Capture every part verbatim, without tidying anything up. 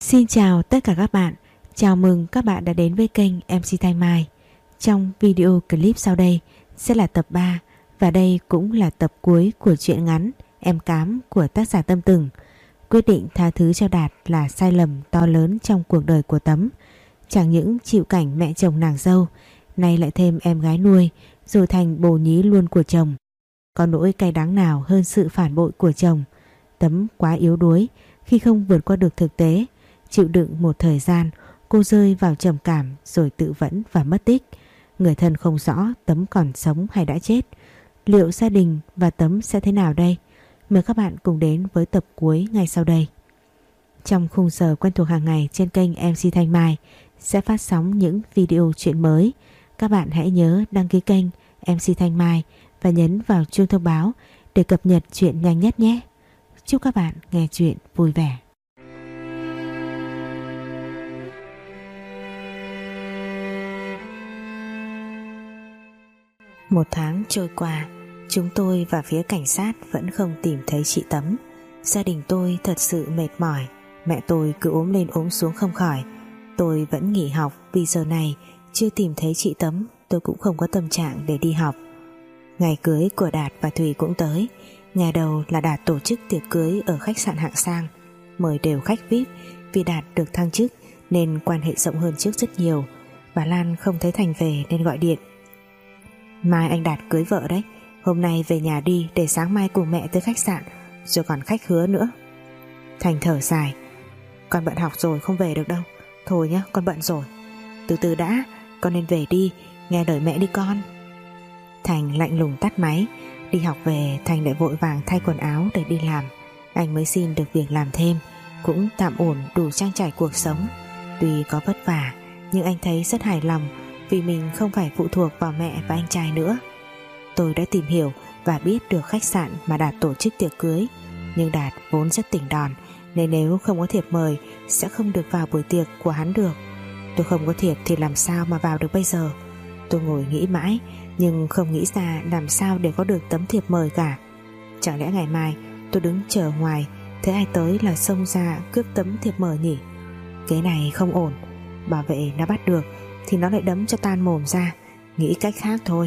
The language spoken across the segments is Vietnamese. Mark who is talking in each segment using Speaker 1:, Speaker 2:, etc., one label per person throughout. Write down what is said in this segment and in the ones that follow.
Speaker 1: Xin chào tất cả các bạn. Chào mừng các bạn đã đến với kênh em xê Thanh Mai. Trong video clip sau đây sẽ là tập ba và đây cũng là tập cuối của truyện ngắn Em Cám của tác giả Tâm Từng. Quyết định tha thứ cho Đạt là sai lầm to lớn trong cuộc đời của Tấm. Chẳng những chịu cảnh mẹ chồng nàng dâu, nay lại thêm em gái nuôi, rồi thành bồ nhí luôn của chồng. Có nỗi cay đắng nào hơn sự phản bội của chồng. Tấm quá yếu đuối khi không vượt qua được thực tế. Chịu đựng một thời gian, cô rơi vào trầm cảm rồi tự vẫn và mất tích. Người thân không rõ Tấm còn sống hay đã chết. Liệu gia đình và Tấm sẽ thế nào đây? Mời các bạn cùng đến với tập cuối ngay sau đây. Trong khung giờ quen thuộc hàng ngày trên kênh em xê Thanh Mai sẽ phát sóng những video chuyện mới. Các bạn hãy nhớ đăng ký kênh em xê Thanh Mai và nhấn vào chuông thông báo để cập nhật chuyện nhanh nhất nhé. Chúc các bạn nghe chuyện vui vẻ. Một tháng trôi qua, chúng tôi và phía cảnh sát vẫn không tìm thấy chị Tấm. Gia đình tôi thật sự mệt mỏi. Mẹ tôi cứ ốm lên ốm xuống không khỏi. Tôi vẫn nghỉ học vì giờ này chưa tìm thấy chị Tấm. Tôi cũng không có tâm trạng để đi học. Ngày cưới của Đạt và Thùy cũng tới. Ngày đầu là Đạt tổ chức tiệc cưới ở khách sạn hạng sang, mời đều khách vi ai pi. Vì Đạt được thăng chức nên quan hệ rộng hơn trước rất nhiều. Bà Lan không thấy Thành về nên gọi điện: "Mai anh Đạt cưới vợ đấy, hôm nay về nhà đi để sáng mai cùng mẹ tới khách sạn, rồi còn khách hứa nữa." Thành thở dài: "Con bận học rồi không về được đâu. Thôi nhá, con bận rồi. Từ từ đã, con nên về đi, nghe lời mẹ đi con." Thành lạnh lùng tắt máy. Đi học về Thành lại vội vàng thay quần áo để đi làm. Anh mới xin được việc làm thêm, cũng tạm ổn đủ trang trải cuộc sống. Tuy có vất vả nhưng anh thấy rất hài lòng vì mình không phải phụ thuộc vào mẹ và anh trai nữa. Tôi đã tìm hiểu và biết được khách sạn mà Đạt tổ chức tiệc cưới. Nhưng Đạt vốn rất tỉnh đòn, nên nếu không có thiệp mời sẽ không được vào buổi tiệc của hắn được. Tôi không có thiệp thì làm sao mà vào được bây giờ? Tôi ngồi nghĩ mãi nhưng không nghĩ ra làm sao để có được tấm thiệp mời cả. Chẳng lẽ ngày mai tôi đứng chờ ngoài, thấy ai tới là xông ra cướp tấm thiệp mời nhỉ? Cái này không ổn. Bảo vệ nó bắt được thì nó lại đấm cho tan mồm ra. Nghĩ cách khác thôi.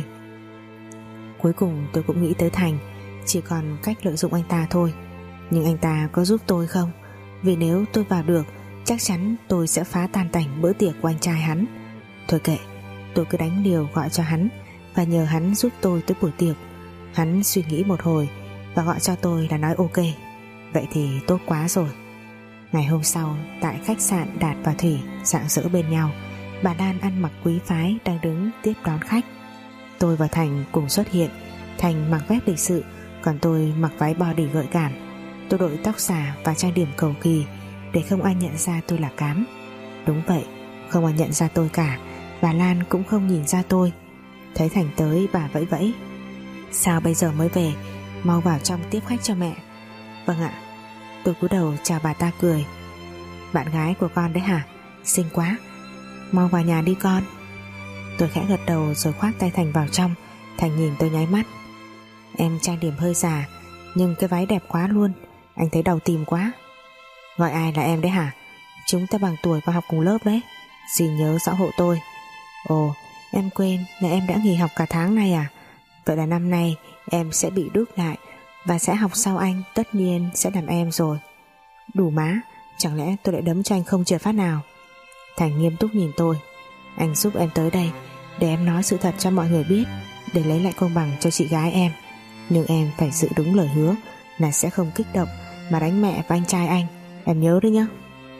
Speaker 1: Cuối cùng tôi cũng nghĩ tới Thành, chỉ còn cách lợi dụng anh ta thôi. Nhưng anh ta có giúp tôi không? Vì nếu tôi vào được, chắc chắn tôi sẽ phá tan tành bữa tiệc của anh trai hắn. Thôi kệ, tôi cứ đánh liều gọi cho hắn và nhờ hắn giúp tôi tới buổi tiệc. Hắn suy nghĩ một hồi và gọi cho tôi là nói ok. Vậy thì tốt quá rồi. Ngày hôm sau, tại khách sạn Đạt và Thủy rạng rỡ bên nhau. Bà Lan ăn mặc quý phái đang đứng tiếp đón khách. Tôi và Thành cùng xuất hiện. Thành mặc vest lịch sự, còn tôi mặc váy body gợi cảm. Tôi đội tóc xả và trang điểm cầu kỳ để không ai nhận ra tôi là Cám. Đúng vậy, không ai nhận ra tôi cả. Bà Lan cũng không nhìn ra tôi. Thấy Thành tới, bà vẫy vẫy: "Sao bây giờ mới về? Mau vào trong tiếp khách cho mẹ." "Vâng ạ." Tôi cúi đầu chào bà ta cười: "Bạn gái của con đấy hả? Xinh quá. Mau vào nhà đi con." Tôi khẽ gật đầu rồi khoác tay Thành vào trong. Thành nhìn tôi nháy mắt: "Em trang điểm hơi già, nhưng cái váy đẹp quá luôn. Anh thấy đầu tìm quá." "Gọi ai là em đấy hả? Chúng ta bằng tuổi và học cùng lớp đấy. Xin nhớ rõ hộ tôi." "Ồ, em quên là em đã nghỉ học cả tháng này à? Vậy là năm nay em sẽ bị đúc lại và sẽ học sau anh, tất nhiên sẽ làm em rồi." "Đủ má, chẳng lẽ tôi lại đấm cho anh không trượt phát nào?" Thành nghiêm túc nhìn tôi: "Anh giúp em tới đây để em nói sự thật cho mọi người biết, để lấy lại công bằng cho chị gái em. Nhưng em phải giữ đúng lời hứa là sẽ không kích động mà đánh mẹ và anh trai anh. Em nhớ đấy nhá."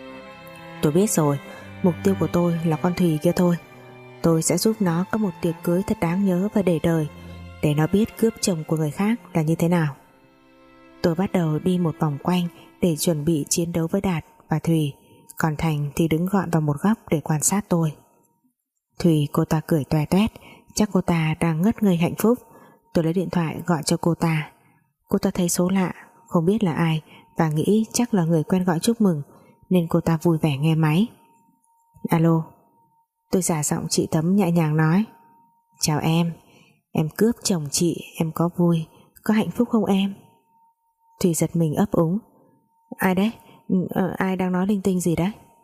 Speaker 1: "Tôi biết rồi, mục tiêu của tôi là con Thùy kia thôi. Tôi sẽ giúp nó có một tiệc cưới thật đáng nhớ và để đời, để nó biết cướp chồng của người khác là như thế nào." Tôi bắt đầu đi một vòng quanh để chuẩn bị chiến đấu với Đạt và Thùy, còn Thành thì đứng gọn vào một góc để quan sát tôi. Thùy, cô ta cười toe toét, chắc cô ta đang ngất ngây hạnh phúc. Tôi lấy điện thoại gọi cho cô ta. Cô ta thấy số lạ, không biết là ai, và nghĩ chắc là người quen gọi chúc mừng, nên cô ta vui vẻ nghe máy. "Alo." Tôi giả giọng chị Tấm nhẹ nhàng nói: "Chào em. Em cướp chồng chị, em có vui, có hạnh phúc không em?" Thùy giật mình ấp úng: "Ai đấy? Ờ, ai đang nói linh tinh gì đấy?"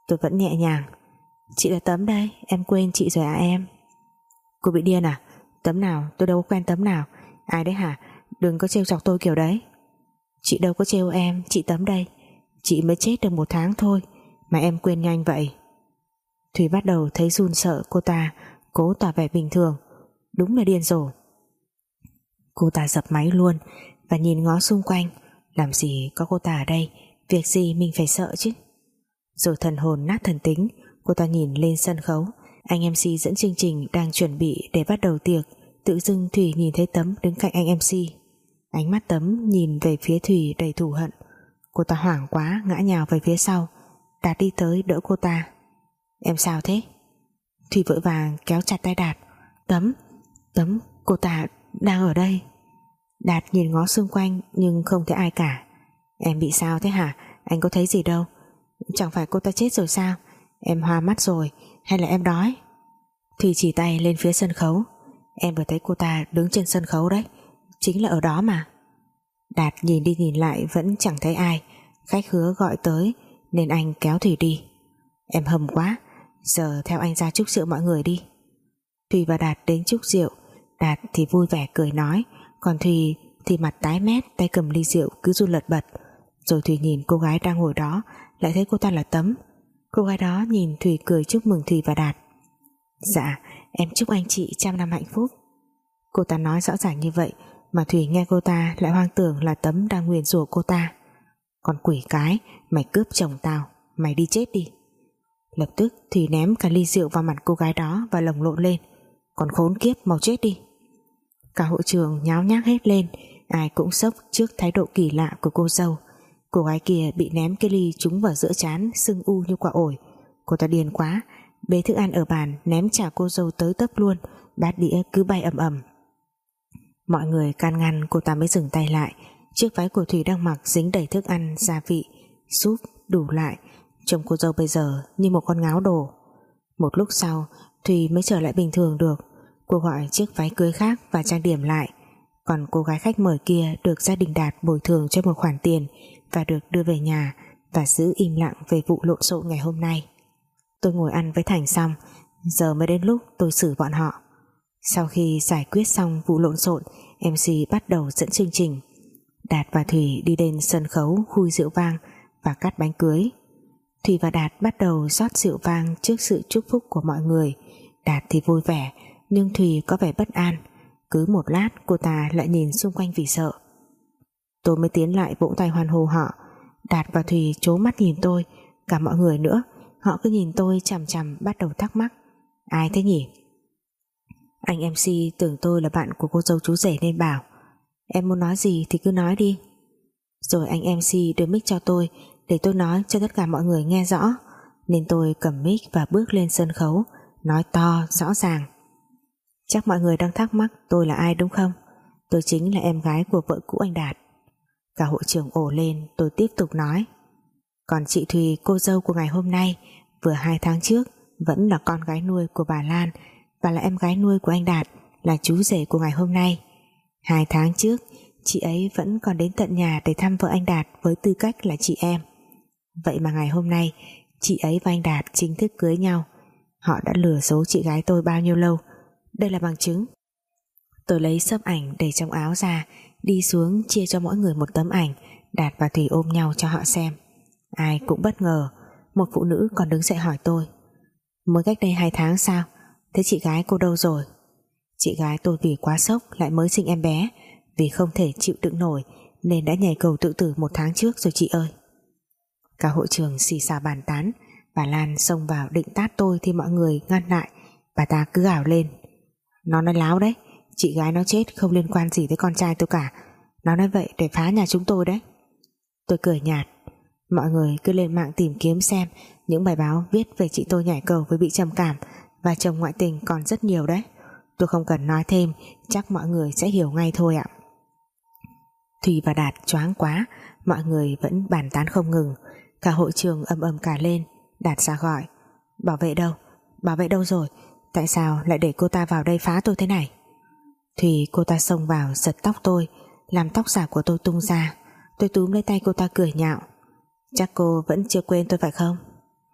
Speaker 1: Tôi vẫn nhẹ nhàng: Chị là Tấm đây, em quên chị rồi à em? Cô bị điên à? Tấm nào? Tôi đâu có quen Tấm nào. Ai đấy hả? Đừng có trêu chọc tôi kiểu đấy. Chị đâu có trêu em, chị Tấm đây. Chị mới chết được một tháng thôi mà em quên nhanh vậy. Thùy bắt đầu thấy run sợ. Cô ta cố tỏ vẻ bình thường. Đúng là điên rồ. Cô ta dập máy luôn và nhìn ngó xung quanh. Làm gì có cô ta ở đây, việc gì mình phải sợ chứ. Rồi thần hồn nát thần tính, cô ta nhìn lên sân khấu. Anh em xê dẫn chương trình đang chuẩn bị để bắt đầu tiệc. Tự dưng Thùy nhìn thấy Tấm đứng cạnh anh em xê. Ánh mắt Tấm nhìn về phía Thùy đầy thù hận. Cô ta hoảng quá ngã nhào về phía sau. Đạt đi tới đỡ cô ta. Em sao thế? Thùy vội vàng kéo chặt tay Đạt. Tấm, Tấm, cô ta đang ở đây. Đạt nhìn ngó xung quanh nhưng không thấy ai cả. Em bị sao thế hả? Anh có thấy gì đâu. Chẳng phải cô ta chết rồi sao? Em hoa mắt rồi hay là em đói? Thùy chỉ tay lên phía sân khấu. Em vừa thấy cô ta đứng trên sân khấu đấy, chính là ở đó mà. Đạt nhìn đi nhìn lại vẫn chẳng thấy ai. Khách hứa gọi tới nên anh kéo Thùy đi. Em hầm quá, giờ theo anh ra chúc rượu mọi người đi. Thùy và Đạt đến chúc rượu. Đạt thì vui vẻ cười nói, còn Thùy thì mặt tái mét, tay cầm ly rượu cứ run lật bật. Rồi Thùy nhìn cô gái đang ngồi đó, lại thấy cô ta là Tấm. Cô gái đó nhìn Thùy cười chúc mừng Thùy và Đạt. Dạ, em chúc anh chị trăm năm hạnh phúc. Cô ta nói rõ ràng như vậy mà Thùy nghe cô ta lại hoang tưởng là Tấm đang nguyền rủa cô ta. Còn quỷ cái, mày cướp chồng tao, mày đi chết đi. Lập tức Thùy ném cả ly rượu vào mặt cô gái đó và lồng lộn lên. Còn khốn kiếp, mau chết đi. Cả hội trường nháo nhác hết lên. Ai cũng sốc trước thái độ kỳ lạ của cô dâu. Cô gái kia bị ném cái ly trúng vào giữa trán, sưng u như quả ổi. Cô ta điên quá, bê thức ăn ở bàn ném trả cô dâu tới tấp luôn. Bát đĩa cứ bay ầm ầm. Mọi người can ngăn cô ta mới dừng tay lại. Chiếc váy của Thùy đang mặc dính đầy thức ăn, gia vị, súp đủ lại. Trông cô dâu bây giờ như một con ngáo đồ. Một lúc sau Thùy mới trở lại bình thường được. Cô gọi chiếc váy cưới khác và trang điểm lại. Còn cô gái khách mời kia được gia đình Đạt bồi thường cho một khoản tiền và được đưa về nhà và giữ im lặng về vụ lộn xộn ngày hôm nay. Tôi ngồi ăn với Thành xong, giờ mới đến lúc tôi xử bọn họ. Sau khi giải quyết xong vụ lộn xộn, em xê bắt đầu dẫn chương trình. Đạt và Thùy đi đến sân khấu khui rượu vang và cắt bánh cưới. Thùy và Đạt bắt đầu rót rượu vang trước sự chúc phúc của mọi người. Đạt thì vui vẻ, nhưng Thùy có vẻ bất an. Cứ một lát cô ta lại nhìn xung quanh vì sợ. Tôi mới tiến lại vỗ tay hoan hô họ. Đạt và Thùy trố mắt nhìn tôi. Cả mọi người nữa, họ cứ nhìn tôi chằm chằm, bắt đầu thắc mắc. Ai thế nhỉ? Anh em xê tưởng tôi là bạn của cô dâu chú rể nên bảo, em muốn nói gì thì cứ nói đi. Rồi anh em xê đưa mic cho tôi để tôi nói cho tất cả mọi người nghe rõ. Nên tôi cầm mic và bước lên sân khấu, nói to rõ ràng. Chắc mọi người đang thắc mắc tôi là ai đúng không? Tôi chính là em gái của vợ cũ anh Đạt. Cả hội trường ồ lên. Tôi tiếp tục nói, còn chị Thùy, cô dâu của ngày hôm nay, vừa hai tháng trước vẫn là con gái nuôi của bà Lan và là em gái nuôi của anh Đạt, là chú rể của ngày hôm nay. Hai tháng trước chị ấy vẫn còn đến tận nhà để thăm vợ anh Đạt với tư cách là chị em. Vậy mà ngày hôm nay chị ấy và anh Đạt chính thức cưới nhau. Họ đã lừa dối chị gái tôi bao nhiêu lâu. Đây là bằng chứng. Tôi lấy xấp ảnh để trong áo ra, đi xuống chia cho mỗi người một tấm ảnh. Đạt và Thùy ôm nhau cho họ xem. Ai cũng bất ngờ. Một phụ nữ còn đứng dậy hỏi tôi, mới cách đây hai tháng sao? Thế chị gái cô đâu rồi? Chị gái tôi vì quá sốc lại mới sinh em bé, vì không thể chịu đựng nổi nên đã nhảy cầu tự tử một tháng trước rồi chị ơi. Cả hội trường xì xào bàn tán. Bà Lan xông vào định tát tôi thì mọi người ngăn lại. Bà ta cứ gào lên, nó nói láo đấy, chị gái nó chết không liên quan gì tới con trai tôi cả. Nó nói vậy để phá nhà chúng tôi đấy. Tôi cười nhạt. Mọi người cứ lên mạng tìm kiếm xem những bài báo viết về chị tôi nhảy cầu với bị trầm cảm và chồng ngoại tình còn rất nhiều đấy. Tôi không cần nói thêm, chắc mọi người sẽ hiểu ngay thôi ạ. Thùy và Đạt choáng quá. Mọi người vẫn bàn tán không ngừng. Cả hội trường ầm ầm cả lên. Đạt ra gọi, bảo vệ đâu? Bảo vệ đâu rồi? Tại sao lại để cô ta vào đây phá tôi thế này? Thùy cô ta xông vào giật tóc tôi, làm tóc giả của tôi tung ra. Tôi túm lấy tay cô ta cười nhạo. Chắc cô vẫn chưa quên tôi phải không?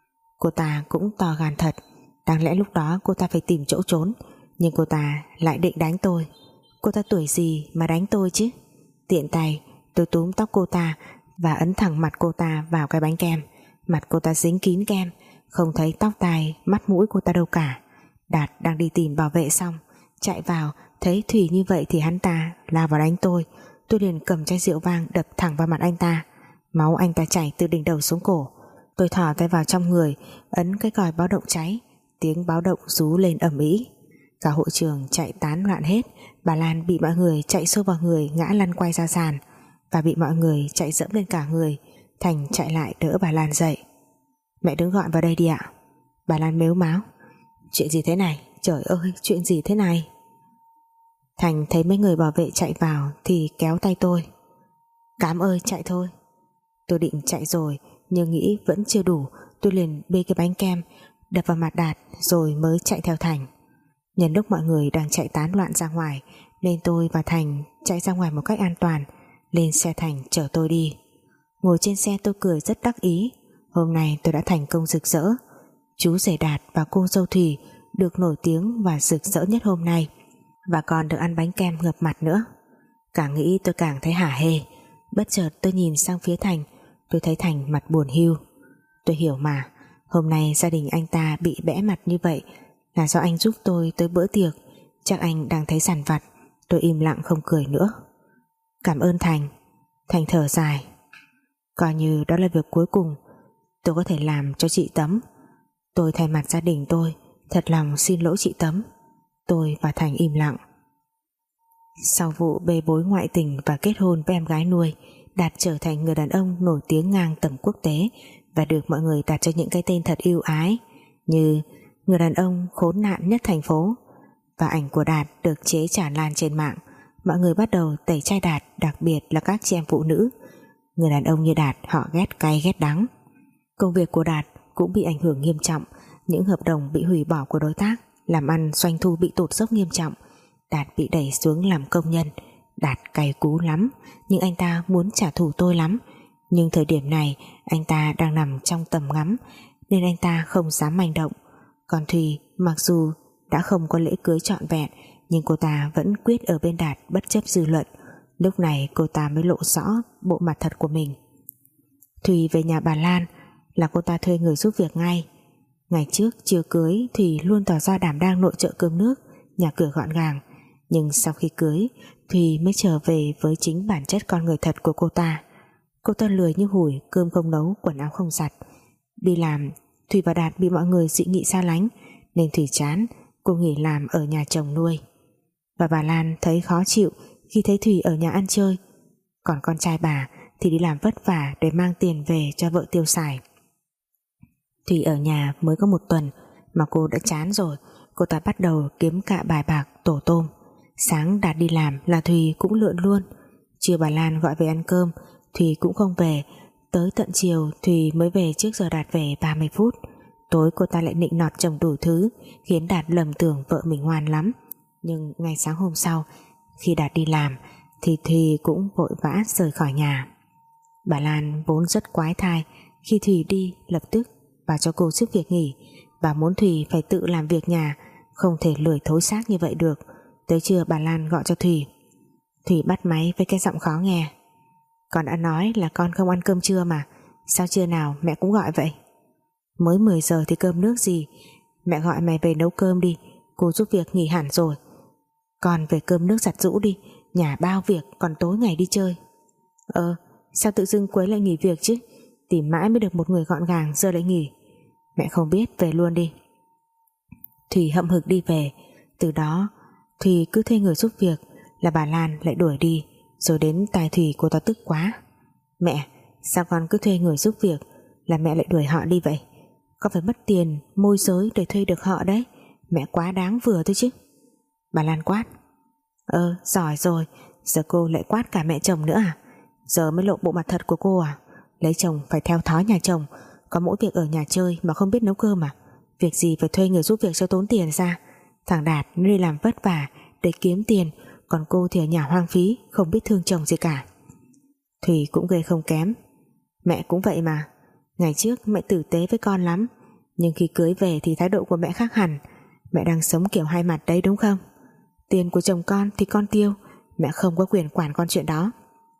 Speaker 1: Cô ta cũng to gan thật. Đáng lẽ lúc đó cô ta phải tìm chỗ trốn, nhưng cô ta lại định đánh tôi. Cô ta tuổi gì mà đánh tôi chứ? Tiện tay tôi túm tóc cô ta và ấn thẳng mặt cô ta vào cái bánh kem. Mặt cô ta dính kín kem, không thấy tóc tai mắt mũi cô ta đâu cả. Đạt đang đi tìm bảo vệ xong chạy vào, thấy Thùy như vậy thì hắn ta lao vào đánh tôi. Tôi liền cầm chai rượu vang đập thẳng vào mặt anh ta. Máu anh ta chảy từ đỉnh đầu xuống cổ. Tôi thò tay vào trong người, ấn cái còi báo động cháy. Tiếng báo động rú lên ầm ĩ. Cả hội trường chạy tán loạn hết. Bà Lan bị mọi người chạy xô vào người, ngã lăn quay ra sàn và bị mọi người chạy dẫm lên cả người. Thành chạy lại đỡ bà Lan dậy. Mẹ đứng gọn vào đây đi ạ. Bà Lan mếu máo. Chuyện gì thế này? Trời ơi, chuyện gì thế này? Thành thấy mấy người bảo vệ chạy vào thì kéo tay tôi. Cám ơi, chạy thôi. Tôi định chạy rồi nhưng nghĩ vẫn chưa đủ. Tôi liền bê cái bánh kem đập vào mặt Đạt rồi mới chạy theo Thành. Nhân lúc mọi người đang chạy tán loạn ra ngoài nên tôi và Thành chạy ra ngoài một cách an toàn. Lên xe Thành chở tôi đi. Ngồi trên xe tôi cười rất đắc ý. Hôm nay tôi đã thành công rực rỡ. Chú rể Đạt và cô dâu Thùy được nổi tiếng và rực rỡ nhất hôm nay, và còn được ăn bánh kem ngập mặt nữa. Càng nghĩ tôi càng thấy hả hê. Bất chợt tôi nhìn sang phía Thành. Tôi thấy Thành mặt buồn hiu. Tôi hiểu mà, hôm nay gia đình anh ta bị bẽ mặt như vậy là do anh giúp tôi tới bữa tiệc. Chắc anh đang thấy dằn vặt. Tôi im lặng không cười nữa. Cảm ơn Thành. Thành thở dài. Coi như đó là việc cuối cùng tôi có thể làm cho chị Tấm. Tôi thay mặt gia đình tôi thật lòng xin lỗi chị Tấm. Tôi và Thành im lặng. Sau vụ bê bối ngoại tình và kết hôn với em gái nuôi, Đạt trở thành người đàn ông nổi tiếng ngang tầm quốc tế và được mọi người đặt cho những cái tên thật ưu ái như người đàn ông khốn nạn nhất thành phố. Và ảnh của Đạt được chế tràn lan trên mạng. Mọi người bắt đầu tẩy chay Đạt, đặc biệt là các chị em phụ nữ. Người đàn ông như Đạt họ ghét cay ghét đắng. Công việc của Đạt cũng bị ảnh hưởng nghiêm trọng. Những hợp đồng bị hủy bỏ của đối tác, làm ăn doanh thu bị tụt dốc nghiêm trọng. Đạt bị đẩy xuống làm công nhân. Đạt cay cú lắm, nhưng anh ta muốn trả thù tôi lắm. Nhưng thời điểm này anh ta đang nằm trong tầm ngắm nên anh ta không dám manh động. Còn Thùy mặc dù đã không có lễ cưới trọn vẹn nhưng cô ta vẫn quyết ở bên Đạt bất chấp dư luận. Lúc này cô ta mới lộ rõ bộ mặt thật của mình. Thùy về nhà bà Lan là cô ta thuê người giúp việc ngay. Ngày trước chưa cưới Thùy luôn tỏ ra đảm đang nội trợ cơm nước, nhà cửa gọn gàng. Nhưng sau khi cưới, Thùy mới trở về với chính bản chất con người thật của cô ta. Cô ta lười như hủi, cơm không nấu, quần áo không giặt. Đi làm, Thùy và Đạt bị mọi người dị nghị xa lánh nên Thùy chán, cô nghỉ làm ở nhà chồng nuôi. Và bà Lan thấy khó chịu khi thấy Thùy ở nhà ăn chơi. Còn con trai bà thì đi làm vất vả để mang tiền về cho vợ tiêu xài. Thùy ở nhà mới có một tuần mà cô đã chán rồi. Cô ta bắt đầu kiếm cạ bài bạc tổ tôm. Sáng Đạt đi làm là Thùy cũng lượn luôn. Chiều bà Lan gọi về ăn cơm, Thùy cũng không về. Tới tận chiều Thùy mới về trước giờ Đạt về ba mươi phút. Tối cô ta lại nịnh nọt chồng đủ thứ, khiến Đạt lầm tưởng vợ mình ngoan lắm. Nhưng ngay sáng hôm sau, khi Đạt đi làm thì Thùy cũng vội vã rời khỏi nhà. Bà Lan vốn rất quái thai. Khi Thùy đi lập tức bà cho cô giúp việc nghỉ. Bà muốn Thùy phải tự làm việc nhà, không thể lười thối xác như vậy được. Tới trưa bà Lan gọi cho Thùy. Thùy bắt máy với cái giọng khó nghe. Con đã nói là con không ăn cơm trưa mà, sao trưa nào mẹ cũng gọi vậy? Mới mười giờ thì cơm nước gì. Mẹ gọi mày về nấu cơm đi, cô giúp việc nghỉ hẳn rồi. Con về cơm nước giặt giũ đi, nhà bao việc, còn tối ngày đi chơi. Ờ, sao tự dưng Quế lại nghỉ việc chứ? Tìm mãi mới được một người gọn gàng giờ lại nghỉ. Mẹ không biết, về luôn đi. Thùy hậm hực đi về. Từ đó Thùy cứ thuê người giúp việc là bà Lan lại đuổi đi. Rồi đến tai Thùy cô ta tức quá. Mẹ, sao con cứ thuê người giúp việc là mẹ lại đuổi họ đi vậy? Con phải mất tiền môi giới để thuê được họ đấy. Mẹ quá đáng vừa thôi chứ. Bà Lan quát. Ờ, giỏi rồi. Giờ cô lại quát cả mẹ chồng nữa à? Giờ mới lộ bộ mặt thật của cô à? Lấy chồng phải theo thói nhà chồng, có mỗi việc ở nhà chơi mà không biết nấu cơm à? Việc gì phải thuê người giúp việc cho tốn tiền ra? Thằng Đạt nó đi làm vất vả để kiếm tiền, còn cô thì ở nhà hoang phí, không biết thương chồng gì cả. Thùy cũng ghê không kém. Mẹ cũng vậy mà. Ngày trước mẹ tử tế với con lắm, Nhưng khi cưới về thì thái độ của mẹ khác hẳn. Mẹ đang sống kiểu hai mặt đấy đúng không? Tiền của chồng con thì con tiêu, mẹ không có quyền quản con chuyện đó.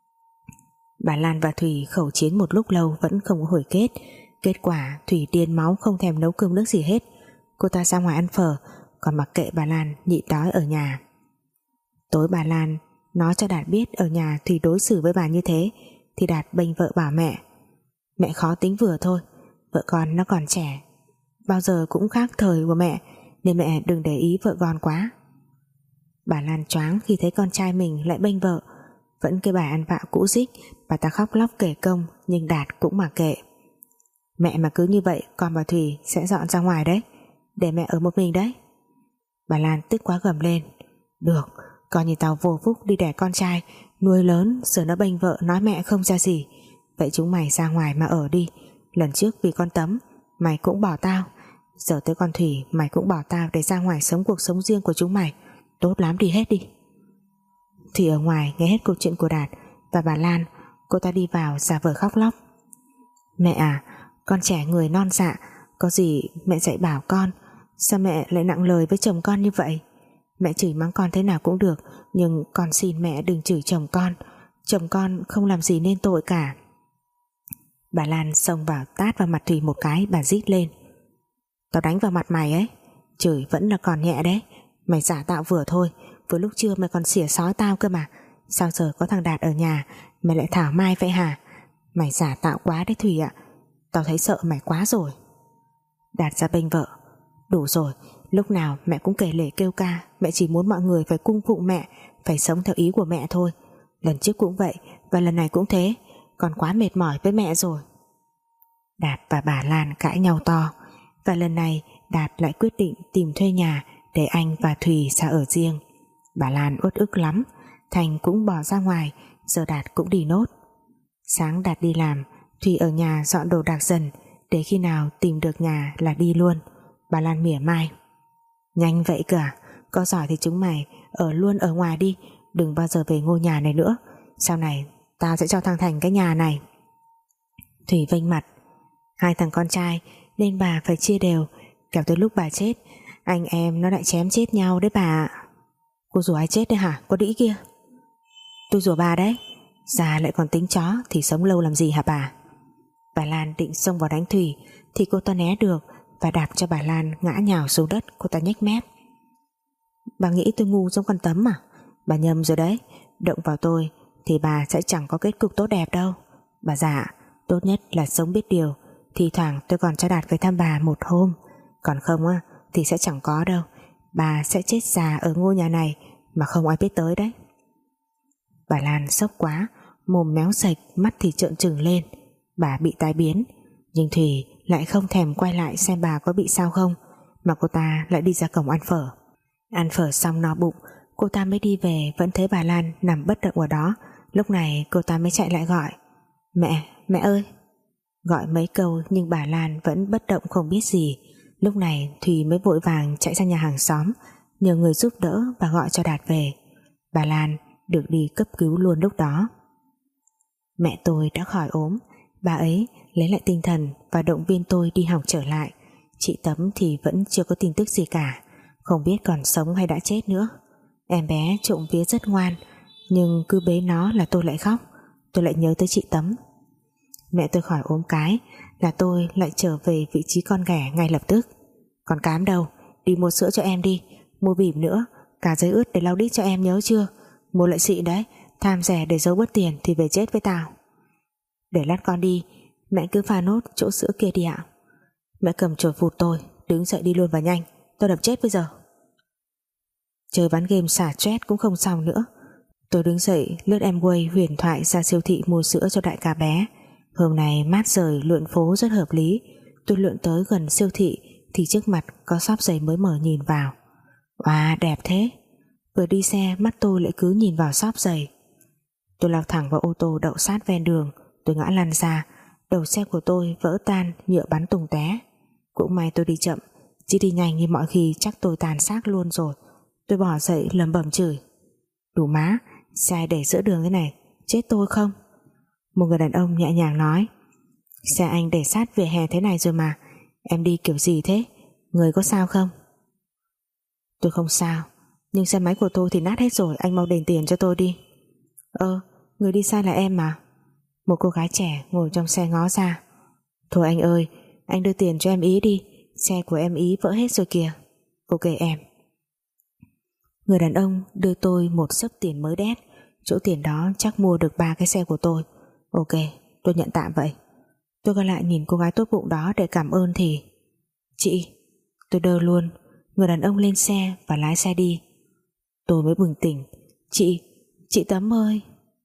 Speaker 1: Bà Lan và Thủy khẩu chiến một lúc lâu vẫn không có hồi kết. Kết quả Thủy điên máu không thèm nấu cơm nước gì hết. Cô ta ra ngoài ăn phở, còn mặc kệ bà Lan nhịn đói ở nhà. Tối bà Lan nói cho Đạt biết ở nhà Thủy đối xử với bà như thế, thì Đạt bênh vợ bảo mẹ: Mẹ khó tính vừa thôi, vợ con nó còn trẻ, bao giờ cũng khác thời của mẹ, nên mẹ đừng để ý vợ con quá. Bà Lan choáng khi thấy con trai mình lại bênh vợ. Vẫn cái bài ăn vạ cũ dích, bà ta khóc lóc kể công, nhưng Đạt cũng mặc kệ. Mẹ mà cứ như vậy con và Thủy sẽ dọn ra ngoài đấy, để mẹ ở một mình đấy. Bà Lan tức quá gầm lên: Được, coi như tao vô phúc đi đẻ con trai, nuôi lớn, giờ nó bênh vợ nói mẹ không ra gì. Vậy chúng mày ra ngoài mà ở đi. Lần trước vì con Tấm mày cũng bỏ tao, giờ tới con Thủy mày cũng bỏ tao để ra ngoài sống cuộc sống riêng của chúng mày. Tốt lắm, đi hết đi. Thủy ở ngoài nghe hết câu chuyện của Đạt và bà Lan. Cô ta đi vào giả vờ khóc lóc: Mẹ à, con trẻ người non dạ, có gì mẹ dạy bảo con. Sao mẹ lại nặng lời với chồng con như vậy? Mẹ chửi mắng con thế nào cũng được, nhưng con xin mẹ đừng chửi chồng con. Chồng con không làm gì nên tội cả. Bà Lan xông vào tát vào mặt Thủy một cái. Bà rít lên: Tao đánh vào mặt mày ấy. Chửi vẫn là còn nhẹ đấy. Mày giả tạo vừa thôi. Vừa lúc trưa mày còn xỉa xói tao cơ mà. Sao giờ có thằng Đạt ở nhà mày lại thảo mai vậy hả? Mày giả tạo quá đấy Thủy ạ. Tao thấy sợ mày quá rồi. Đạt ra bênh vợ: Đủ rồi, lúc nào mẹ cũng kể lể kêu ca. Mẹ chỉ muốn mọi người phải cung phụng mẹ, phải sống theo ý của mẹ thôi. Lần trước cũng vậy, và lần này cũng thế. Con quá mệt mỏi với mẹ rồi. Đạt và bà Lan cãi nhau to, và lần này Đạt lại quyết định tìm thuê nhà để anh và Thùy ra ở riêng. Bà Lan uất ức lắm. Thành cũng bỏ ra ngoài, giờ Đạt cũng đi nốt. Sáng Đạt đi làm, Thùy ở nhà dọn đồ đạc dần, để khi nào tìm được nhà là đi luôn. Bà Lan mỉa mai: Nhanh vậy cả, có giỏi thì chúng mày ở luôn ở ngoài đi, đừng bao giờ về ngôi nhà này nữa. Sau này tao sẽ cho thằng Thành cái nhà này. Thủy vênh mặt: Hai thằng con trai nên bà phải chia đều, kẻo tới lúc bà chết anh em nó lại chém chết nhau đấy bà. Cô rủa ai chết đấy hả, có đĩ kia? Tôi rủa bà đấy. Già lại còn tính chó thì sống lâu làm gì hả bà? Bà Lan định xông vào đánh Thủy thì cô ta né được và đạp cho bà Lan ngã nhào xuống đất. Cô ta nhếch mép: Bà nghĩ tôi ngu giống con Tấm à? Bà nhầm rồi đấy. Động vào tôi thì bà sẽ chẳng có kết cục tốt đẹp đâu. Bà già, tốt nhất là sống biết điều. Thì thoảng tôi còn cho Đạt về thăm bà một hôm, còn không á thì sẽ chẳng có đâu. Bà sẽ chết già ở ngôi nhà này mà không ai biết tới đấy. Bà Lan sốc quá, mồm méo sạch, mắt thì trợn trừng lên. Bà bị tai biến. Nhưng Thùy lại không thèm quay lại xem bà có bị sao không, mà cô ta lại đi ra cổng ăn phở. Ăn phở xong no bụng, cô ta mới đi về, vẫn thấy bà Lan nằm bất động ở đó. Lúc này cô ta mới chạy lại gọi: Mẹ, mẹ ơi. Gọi mấy câu nhưng bà Lan vẫn bất động không biết gì. Lúc này Thùy mới vội vàng chạy sang nhà hàng xóm, nhờ người giúp đỡ và gọi cho Đạt về. Bà Lan được đi cấp cứu luôn lúc đó. Mẹ tôi đã khỏi ốm. Bà ấy lấy lại tinh thần và động viên tôi đi học trở lại. Chị Tấm thì vẫn chưa có tin tức gì cả, không biết còn sống hay đã chết nữa. Em bé trộm vía rất ngoan, nhưng cứ bế nó là tôi lại khóc. Tôi lại nhớ tới chị Tấm. Mẹ tôi khỏi ốm cái là tôi lại trở về vị trí con ghẻ ngay lập tức. Còn Cám đâu? Đi mua sữa cho em đi, mua bỉm nữa, cả giấy ướt để lau đít cho em nhớ chưa? Mua lại xịn đấy, tham rẻ để giấu bớt tiền thì về chết với tao. Để lát con đi, mẹ cứ pha nốt chỗ sữa kia đi ạ. Mẹ cầm chổi phụt tôi, đứng dậy đi luôn và nhanh, tôi đập chết bây giờ. Chơi ván game xả stress cũng không xong nữa. Tôi đứng dậy lướt Amway huyền thoại ra siêu thị mua sữa cho đại ca bé. Hôm nay mát rời lượn phố rất hợp lý. Tôi lượn tới gần siêu thị thì trước mặt có shop giày mới mở, nhìn vào. Wow, đẹp thế. Vừa đi xe mắt tôi lại cứ nhìn vào shop giày. Tôi lao thẳng vào ô tô đậu sát ven đường. Tôi ngã lăn ra, đầu xe của tôi vỡ tan, nhựa bắn tung tóe. Cũng may tôi đi chậm, chứ đi nhanh như mọi khi chắc tôi tàn xác luôn rồi. Tôi bỏ dậy lẩm bẩm chửi: Đủ má, xe để giữa đường thế này, chết tôi không? Một người đàn ông nhẹ nhàng nói: Xe anh để sát vỉa hè thế này rồi mà, Em đi kiểu gì thế? Người có sao không? Tôi không sao, nhưng xe máy của tôi thì nát hết rồi, anh mau đền tiền cho tôi đi. Ơ, người đi sai là em mà. Một cô gái trẻ ngồi trong xe ngó ra. Thôi anh ơi, anh đưa tiền cho em Ý đi, xe của em Ý vỡ hết rồi kìa. Ok em. Người đàn ông đưa tôi một xấp tiền mới đét, chỗ tiền đó chắc mua được ba cái xe của tôi. Ok, tôi nhận tạm vậy. Tôi quay lại nhìn cô gái tốt bụng đó để cảm ơn thì Chị. Tôi đơ luôn. Người đàn ông lên xe và lái xe đi. Tôi mới bừng tỉnh. Chị, chị Tấm ơi.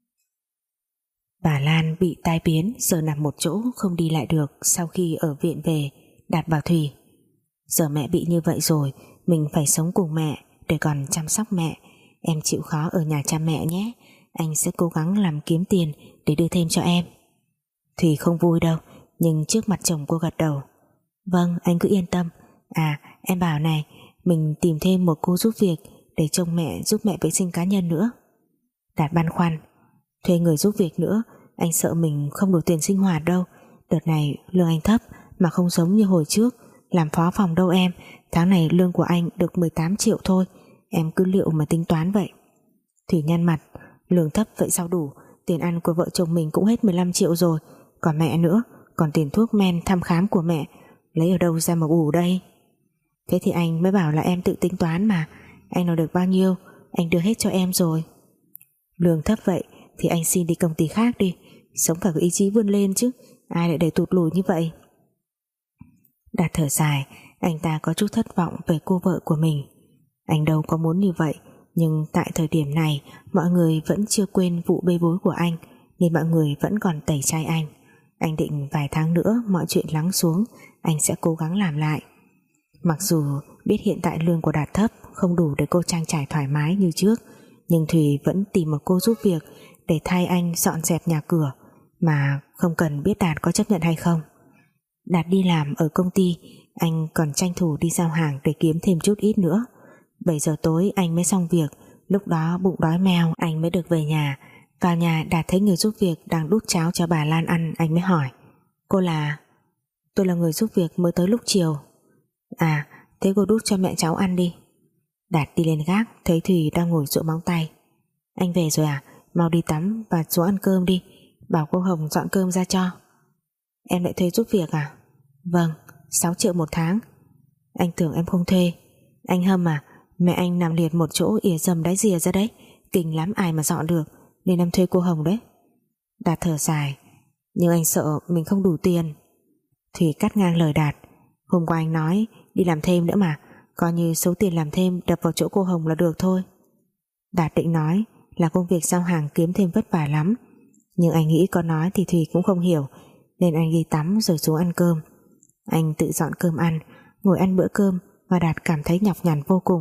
Speaker 1: Bà Lan bị tai biến, giờ nằm một chỗ không đi lại được. Sau khi ở viện về, Đạt bảo Thùy, giờ mẹ bị như vậy rồi, mình phải sống cùng mẹ để còn chăm sóc mẹ. Em chịu khó ở nhà cha mẹ nhé, anh sẽ cố gắng làm kiếm tiền để đưa thêm cho em. Thùy không vui đâu, nhưng trước mặt chồng cô gật đầu. Vâng, anh cứ yên tâm. À, em bảo này, mình tìm thêm một cô giúp việc để trông mẹ, giúp mẹ vệ sinh cá nhân nữa. Đạt băn khoăn. Thuê người giúp việc nữa, anh sợ mình không đủ tiền sinh hoạt đâu. Đợt này lương anh thấp, mà không giống như hồi trước làm phó phòng đâu em. Tháng này lương của anh được mười tám triệu thôi, em cứ liệu mà tính toán vậy. Thủy nhăn mặt. Lương thấp vậy sao đủ, tiền ăn của vợ chồng mình cũng hết mười lăm triệu rồi, còn mẹ nữa, còn tiền thuốc men thăm khám của mẹ, lấy ở đâu ra mà bù đây. Thế thì anh mới bảo là em tự tính toán mà. Anh nói được bao nhiêu anh đưa hết cho em rồi. Lương thấp vậy thì anh xin đi công ty khác đi, sống phải có ý chí vươn lên chứ, ai lại để tụt lùi như vậy. Đạt thở dài. Anh ta có chút thất vọng về cô vợ của mình. Anh đâu có muốn như vậy, nhưng tại thời điểm này mọi người vẫn chưa quên vụ bê bối của anh, nên mọi người vẫn còn tẩy chay anh. Anh định vài tháng nữa mọi chuyện lắng xuống, anh sẽ cố gắng làm lại. Mặc dù biết hiện tại lương của Đạt thấp, không đủ để cô trang trải thoải mái như trước, nhưng Thùy vẫn tìm một cô giúp việc để thay anh dọn dẹp nhà cửa, mà không cần biết Đạt có chấp nhận hay không. Đạt đi làm ở công ty, anh còn tranh thủ đi giao hàng để kiếm thêm chút ít nữa. Bảy giờ tối anh mới xong việc, lúc đó bụng đói meo anh mới được về nhà. Vào nhà Đạt thấy người giúp việc đang đút cháo cho bà Lan ăn, anh mới hỏi. Cô là? Tôi là người giúp việc mới tới lúc chiều. À, thế cô đút cho mẹ cháu ăn đi. Đạt đi lên gác, thấy Thùy đang ngồi dụi móng tay. Anh về rồi à? Mau đi tắm và xuống ăn cơm đi, bảo cô Hồng dọn cơm ra cho. Em lại thuê giúp việc à? Vâng, sáu triệu một tháng. Anh tưởng em không thuê. Anh Hâm à, mẹ anh nằm liệt một chỗ ỉa dầm đáy rìa ra đấy, kinh lắm ai mà dọn được, nên em thuê cô Hồng đấy. Đạt thở dài. Nhưng anh sợ mình không đủ tiền. Thủy cắt ngang lời Đạt. Hôm qua anh nói đi làm thêm nữa mà, coi như số tiền làm thêm đập vào chỗ cô Hồng là được thôi. Đạt định nói là công việc giao hàng kiếm thêm vất vả lắm, nhưng anh nghĩ có nói thì Thùy cũng không hiểu, nên anh đi tắm rồi xuống ăn cơm. Anh tự dọn cơm ăn, ngồi ăn bữa cơm và Đạt cảm thấy nhọc nhằn vô cùng.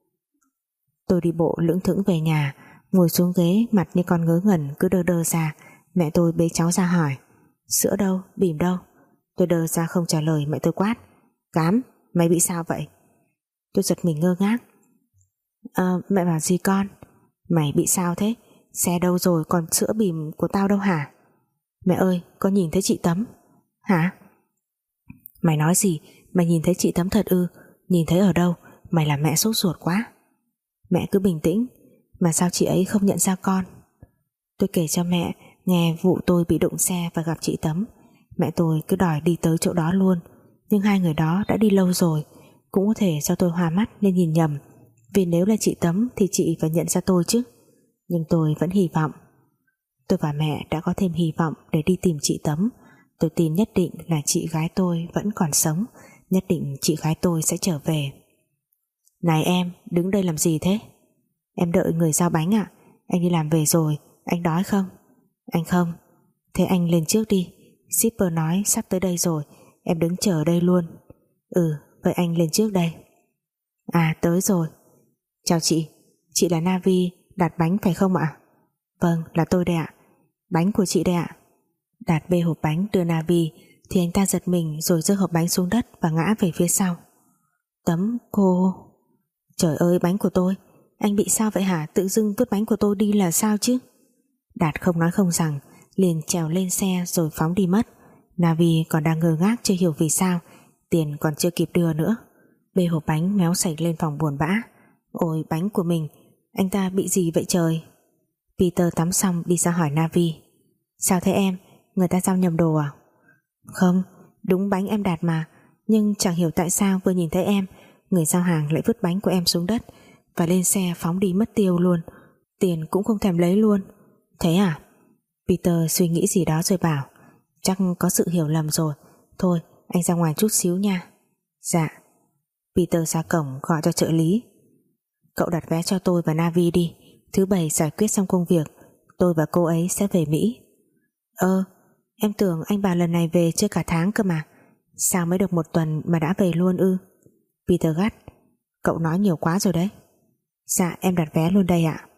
Speaker 1: Tôi đi bộ lững thững về nhà, ngồi xuống ghế, mặt như con ngớ ngẩn cứ đơ đơ ra. Mẹ tôi bế cháu ra hỏi, sữa đâu, bỉm đâu? Tôi đơ ra không trả lời. Mẹ tôi quát, Cám, mày bị sao vậy? Tôi giật mình ngơ ngác. À, mẹ bảo gì con? Mày bị sao thế? Xe đâu rồi, còn sữa bỉm của tao đâu hả? Mẹ ơi, con nhìn thấy chị Tấm. Hả? Mày nói gì? Mày nhìn thấy chị Tấm thật ư? Nhìn thấy ở đâu? Mày làm mẹ sốt ruột quá. Mẹ cứ bình tĩnh. Mà sao chị ấy không nhận ra con? Tôi kể cho mẹ nghe vụ tôi bị đụng xe và gặp chị Tấm. Mẹ tôi cứ đòi đi tới chỗ đó luôn, nhưng hai người đó đã đi lâu rồi. Cũng có thể do tôi hoa mắt nên nhìn nhầm, vì nếu là chị Tấm thì chị phải nhận ra tôi chứ. Nhưng tôi vẫn hy vọng. Tôi và mẹ đã có thêm hy vọng để đi tìm chị Tấm. Tôi tin nhất định là chị gái tôi vẫn còn sống, nhất định chị gái tôi sẽ trở về. Này em, đứng đây làm gì thế? Em đợi người giao bánh ạ. Anh đi làm về rồi, anh đói không? Anh không. Thế anh lên trước đi, shipper nói sắp tới đây rồi, em đứng chờ ở đây luôn. Ừ, vậy anh lên trước đây. À, tới rồi. Chào chị, chị là Navi đặt bánh phải không ạ? Vâng, là tôi đây ạ. Bánh của chị đây ạ. Đạt bê hộp bánh đưa Navi thì anh ta giật mình rồi giơ hộp bánh xuống đất và ngã về phía sau. Tấm, cô... Trời ơi, bánh của tôi. Anh bị sao vậy hả? Tự dưng vứt bánh của tôi đi là sao chứ? Đạt không nói không rằng, liền trèo lên xe rồi phóng đi mất. Navi còn đang ngơ ngác chưa hiểu vì sao Tiền còn chưa kịp đưa nữa, bê hộp bánh méo sạch lên phòng buồn bã. Ôi bánh của mình, anh ta bị gì vậy trời? Peter tắm xong đi ra hỏi Navi. Sao thế em, người ta giao nhầm đồ à? Không, đúng bánh em đặt mà, nhưng chẳng hiểu tại sao vừa nhìn thấy em, người giao hàng lại vứt bánh của em xuống đất và lên xe phóng đi mất tiêu luôn. Tiền cũng không thèm lấy luôn. Thế à? Peter suy nghĩ gì đó rồi bảo, chắc có sự hiểu lầm rồi, thôi anh ra ngoài chút xíu nha. Dạ. Peter ra cổng gọi cho trợ lý. Cậu đặt vé cho tôi và Navi đi, thứ bảy giải quyết xong công việc tôi và cô ấy sẽ về Mỹ. Ơ, em tưởng anh bà lần này về chưa cả tháng cơ mà, sao mới được một tuần mà đã về luôn ư? Peter gắt, cậu nói nhiều quá rồi đấy. Dạ em đặt vé luôn đây ạ.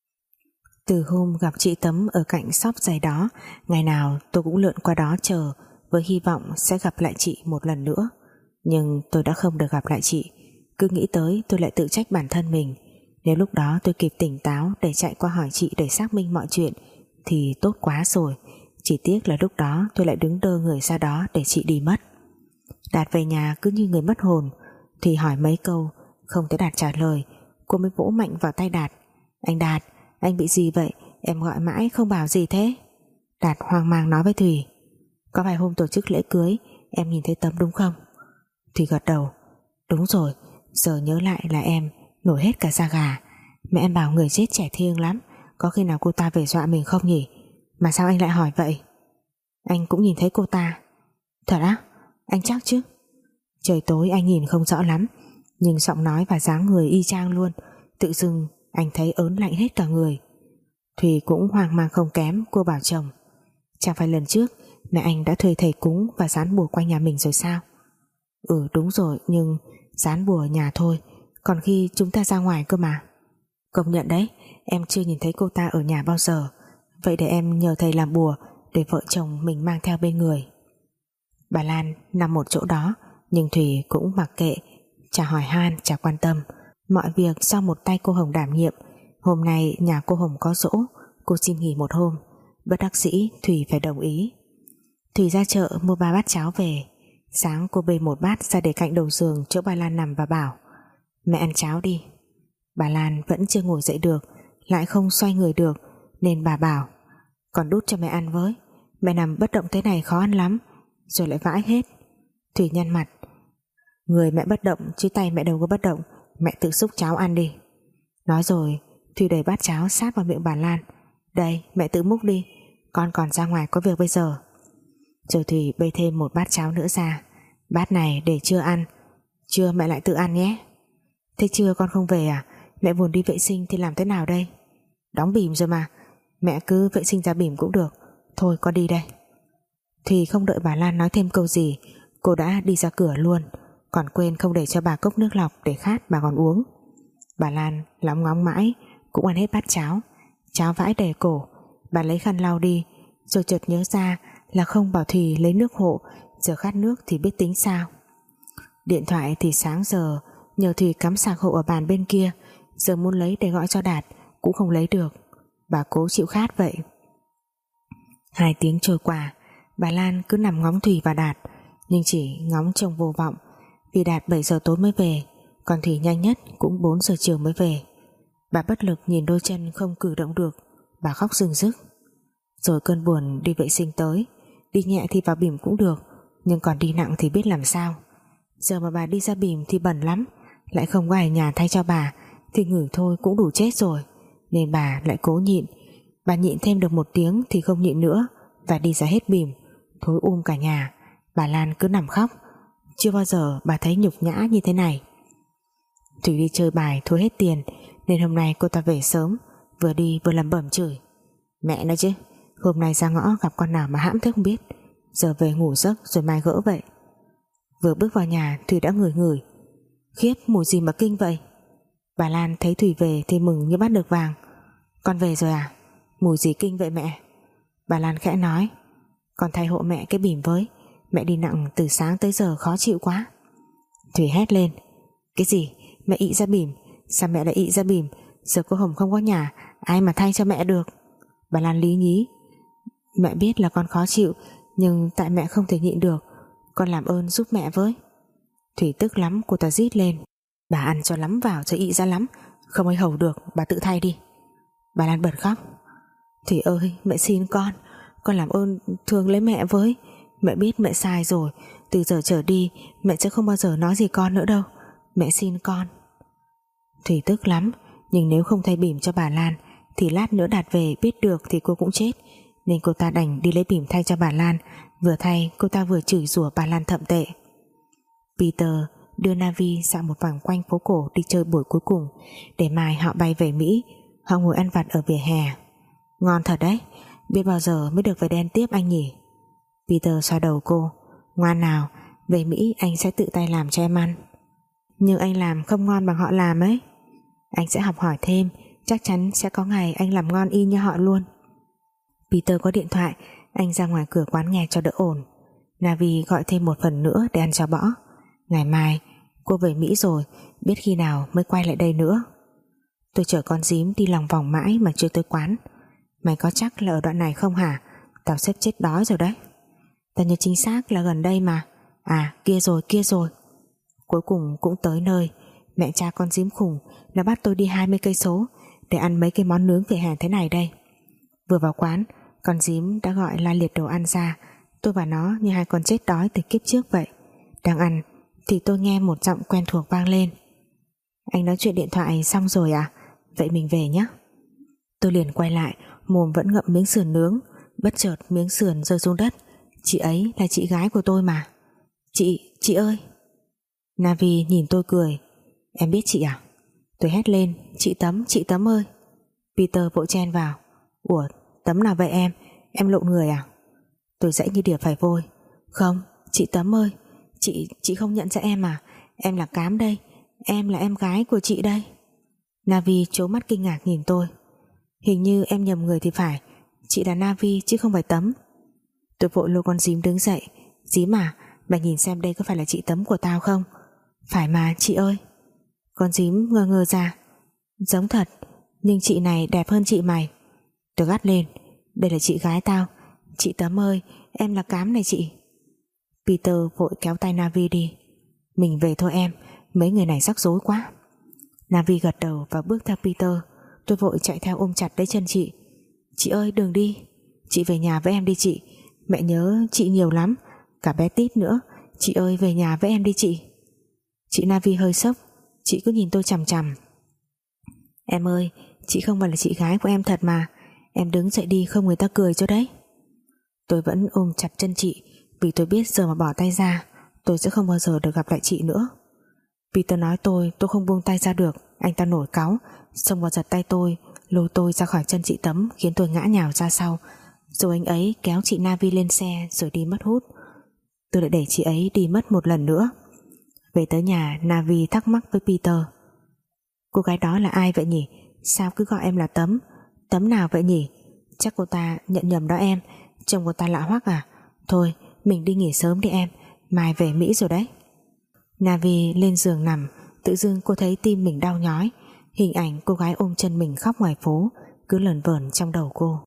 Speaker 1: Từ hôm gặp chị Tấm ở cạnh shop giày đó, ngày nào tôi cũng lượn qua đó chờ với hy vọng sẽ gặp lại chị một lần nữa. Nhưng tôi đã không được gặp lại chị. Cứ nghĩ tới tôi lại tự trách bản thân mình. Nếu lúc đó tôi kịp tỉnh táo để chạy qua hỏi chị để xác minh mọi chuyện thì tốt quá rồi. Chỉ tiếc là lúc đó tôi lại đứng đơ người ra đó để chị đi mất. Đạt về nhà cứ như người mất hồn. Thì hỏi mấy câu không thấy Đạt trả lời, cô mới vỗ mạnh vào tay Đạt. Anh Đạt, anh bị gì vậy? Em gọi mãi không bảo gì thế? Đạt hoang mang nói với Thùy, có vài hôm tổ chức lễ cưới em nhìn thấy Tấm đúng không? Thùy gật đầu, đúng rồi, giờ nhớ lại là em nổi hết cả da gà. Mẹ em bảo người chết trẻ thiêng lắm, có khi nào cô ta về dọa mình không nhỉ? Mà sao anh lại hỏi vậy? Anh cũng nhìn thấy cô ta. Thật á? Anh chắc chứ? Trời tối anh nhìn không rõ lắm, nhưng giọng nói và dáng người y chang luôn. Tự dưng anh thấy ớn lạnh hết cả người. Thùy cũng hoang mang không kém. Cô bảo chồng, chẳng phải lần trước mẹ anh đã thuê thầy cúng và dán bùa quanh nhà mình rồi sao? Ừ đúng rồi, nhưng dán bùa ở nhà thôi, còn khi chúng ta ra ngoài cơ mà. Công nhận đấy, em chưa nhìn thấy cô ta ở nhà bao giờ. Vậy để em nhờ thầy làm bùa để vợ chồng mình mang theo bên người. Bà Lan nằm một chỗ đó, nhưng Thùy cũng mặc kệ, chả hỏi han, chả quan tâm. Mọi việc do một tay cô Hồng đảm nhiệm. Hôm nay nhà cô Hồng có giỗ, cô xin nghỉ một hôm. Bất đắc dĩ Thùy phải đồng ý. Thùy ra chợ mua ba bát cháo về. Sáng cô bê một bát ra để cạnh đầu giường chỗ bà Lan nằm và bảo, mẹ ăn cháo đi. Bà Lan vẫn chưa ngồi dậy được, lại không xoay người được, nên bà bảo, còn đút cho mẹ ăn với, mẹ nằm bất động thế này khó ăn lắm. Rồi lại vãi hết. Thùy nhăn mặt, người mẹ bất động chứ tay mẹ đâu có bất động, mẹ tự xúc cháo ăn đi. Nói rồi Thùy đẩy bát cháo sát vào miệng bà Lan. Đây mẹ tự múc đi, con còn ra ngoài có việc bây giờ. Rồi Thùy bê thêm một bát cháo nữa ra. Bát này để trưa ăn, trưa mẹ lại tự ăn nhé. Thế trưa con không về à? Mẹ buồn đi vệ sinh thì làm thế nào đây? Đóng bìm rồi mà, mẹ cứ vệ sinh ra bìm cũng được. Thôi con đi đây. Thùy không đợi bà Lan nói thêm câu gì, cô đã đi ra cửa luôn, còn quên không để cho bà cốc nước lọc để khát bà còn uống. Bà Lan lóng ngóng mãi cũng ăn hết bát cháo. Cháo vãi đầy cổ. Bà lấy khăn lau đi, rồi chợt nhớ ra là không bảo Thùy lấy nước hộ, giờ khát nước thì biết tính sao. Điện thoại thì sáng giờ nhờ Thùy cắm sạc hộ ở bàn bên kia, giờ muốn lấy để gọi cho Đạt cũng không lấy được. Bà cố chịu khát vậy. Hai tiếng trôi qua, bà Lan cứ nằm ngóng Thùy và Đạt, nhưng chỉ ngóng trông vô vọng, vì Đạt bảy giờ tối mới về, còn Thùy nhanh nhất cũng bốn giờ chiều mới về. Bà bất lực nhìn đôi chân không cử động được, bà khóc rưng rức. Rồi cơn buồn đi vệ sinh tới. Đi nhẹ thì vào bỉm cũng được, nhưng còn đi nặng thì biết làm sao. Giờ mà bà đi ra bỉm thì bẩn lắm, lại không có ai nhà thay cho bà, thì ngửi thôi cũng đủ chết rồi. Nên bà lại cố nhịn. Bà nhịn thêm được một tiếng thì không nhịn nữa, và đi ra hết bỉm. Thối um cả nhà. Bà Lan cứ nằm khóc. Chưa bao giờ bà thấy nhục nhã như thế này. Thủy đi chơi bài thua hết tiền, nên hôm nay cô ta về sớm, vừa đi vừa lẩm bẩm chửi. Mẹ nói chứ, hôm nay ra ngõ gặp con nào mà hãm thế không biết, giờ về ngủ giấc rồi mai gỡ vậy. Vừa bước vào nhà Thủy đã ngửi ngửi. Khiếp, mùi gì mà kinh vậy? Bà Lan thấy Thủy về thì mừng như bắt được vàng. Con về rồi à? Mùi gì kinh vậy mẹ? Bà Lan khẽ nói, con thay hộ mẹ cái bỉm với, mẹ đi nặng từ sáng tới giờ khó chịu quá. Thủy hét lên, cái gì? Mẹ ị ra bỉm? Sao mẹ lại ị ra bỉm? Giờ cô Hồng không có nhà, ai mà thay cho mẹ được? Bà Lan lý nhí, mẹ biết là con khó chịu, nhưng tại mẹ không thể nhịn được, con làm ơn giúp mẹ với. Thủy tức lắm, cô ta rít lên: Bà ăn cho lắm vào cho ị ra lắm, không ai hầu được, bà tự thay đi. Bà Lan bật khóc: Thủy ơi, mẹ xin con, con làm ơn thương lấy mẹ với. Mẹ biết mẹ sai rồi, từ giờ trở đi mẹ sẽ không bao giờ nói gì con nữa đâu, mẹ xin con. Thủy tức lắm, nhưng nếu không thay bỉm cho bà Lan thì lát nữa Đạt về biết được thì cô cũng chết, nên cô ta đành đi lấy bỉm thay cho bà Lan. Vừa thay cô ta vừa chửi rủa bà Lan thậm tệ. Peter đưa Navi dạo một vòng quanh phố cổ đi chơi buổi cuối cùng, để mai họ bay về Mỹ. Họ ngồi ăn vặt ở vỉa hè. Ngon thật đấy, biết bao giờ mới được về đen tiếp anh nhỉ? Peter xoa đầu cô: Ngoan nào, về Mỹ anh sẽ tự tay làm cho em ăn. Nhưng anh làm không ngon bằng họ làm ấy. Anh sẽ học hỏi thêm, chắc chắn sẽ có ngày anh làm ngon y như họ luôn. Peter có điện thoại, anh ra ngoài cửa quán nghe cho đỡ ồn. Navi gọi thêm một phần nữa để ăn cho bõ. Ngày mai cô về Mỹ rồi, biết khi nào mới quay lại đây nữa. Tôi chở con dím đi lòng vòng mãi mà chưa tới quán. Mày có chắc là ở đoạn này không hả? Tao sắp chết đói rồi đấy. Tao nhớ chính xác là gần đây mà. À, kia rồi, kia rồi. Cuối cùng cũng tới nơi. Mẹ cha con dím khùng đã bắt tôi đi hai mươi cây số để ăn mấy cái món nướng vỉa hè thế này đây. Vừa vào quán, con dím đã gọi la liệt đồ ăn ra. Tôi và nó như hai con chết đói từ kiếp trước vậy. Đang ăn thì tôi nghe một giọng quen thuộc vang lên: Anh nói chuyện điện thoại xong rồi à? Vậy mình về nhé. Tôi liền quay lại, mồm vẫn ngậm miếng sườn nướng. Bất chợt miếng sườn rơi xuống đất. Chị ấy là chị gái của tôi mà. Chị, chị ơi. Navi nhìn tôi cười: Em biết chị à? Tôi hét lên: Chị Tấm, chị Tấm ơi. Peter vội chen vào: Ủa, Tấm nào vậy em? Em lộn người à? Tôi dãy như đỉa phải vôi: Không, chị Tấm ơi, Chị, chị không nhận ra em à? Em là Cám đây, em là em gái của chị đây. Navi trố mắt kinh ngạc nhìn tôi: Hình như em nhầm người thì phải, chị là Navi chứ không phải Tấm. Tôi vội lôi con dím đứng dậy: Dím à, mày nhìn xem đây có phải là chị Tấm của tao không? Phải mà chị ơi. Con dím ngơ ngơ ra: Giống thật, nhưng chị này đẹp hơn chị mày. Tôi gắt lên: Đây là chị gái tao. Chị Tấm ơi, em là Cám này chị. Peter vội kéo tay Navi đi: Mình về thôi em, mấy người này rắc rối quá. Navi gật đầu và bước theo Peter. Tôi vội chạy theo ôm chặt lấy chân chị: Chị ơi đừng đi, chị về nhà với em đi chị. Mẹ nhớ chị nhiều lắm, cả bé Tít nữa. Chị ơi về nhà với em đi chị. Chị Navi hơi sốc, chị cứ nhìn tôi chằm chằm: Em ơi, chị không phải là chị gái của em thật mà. Em đứng dậy đi không người ta cười cho đấy. Tôi vẫn ôm chặt chân chị, vì tôi biết giờ mà bỏ tay ra tôi sẽ không bao giờ được gặp lại chị nữa. Peter nói tôi tôi không buông tay ra được. Anh ta nổi cáu, xông vào giật tay tôi, lôi tôi ra khỏi chân chị Tấm, khiến tôi ngã nhào ra sau. Rồi anh ấy kéo chị Navi lên xe rồi đi mất hút. Tôi lại để chị ấy đi mất một lần nữa. Về tới nhà, Navi thắc mắc với Peter: Cô gái đó là ai vậy nhỉ? Sao cứ gọi em là Tấm? Tấm nào vậy nhỉ? Chắc cô ta nhận nhầm đó em. Trông cô ta lạ hoắc à? Thôi mình đi nghỉ sớm đi em, mai về Mỹ rồi đấy. Navi lên giường nằm, tự dưng cô thấy tim mình đau nhói. Hình ảnh cô gái ôm chân mình khóc ngoài phố cứ lờn vờn trong đầu cô.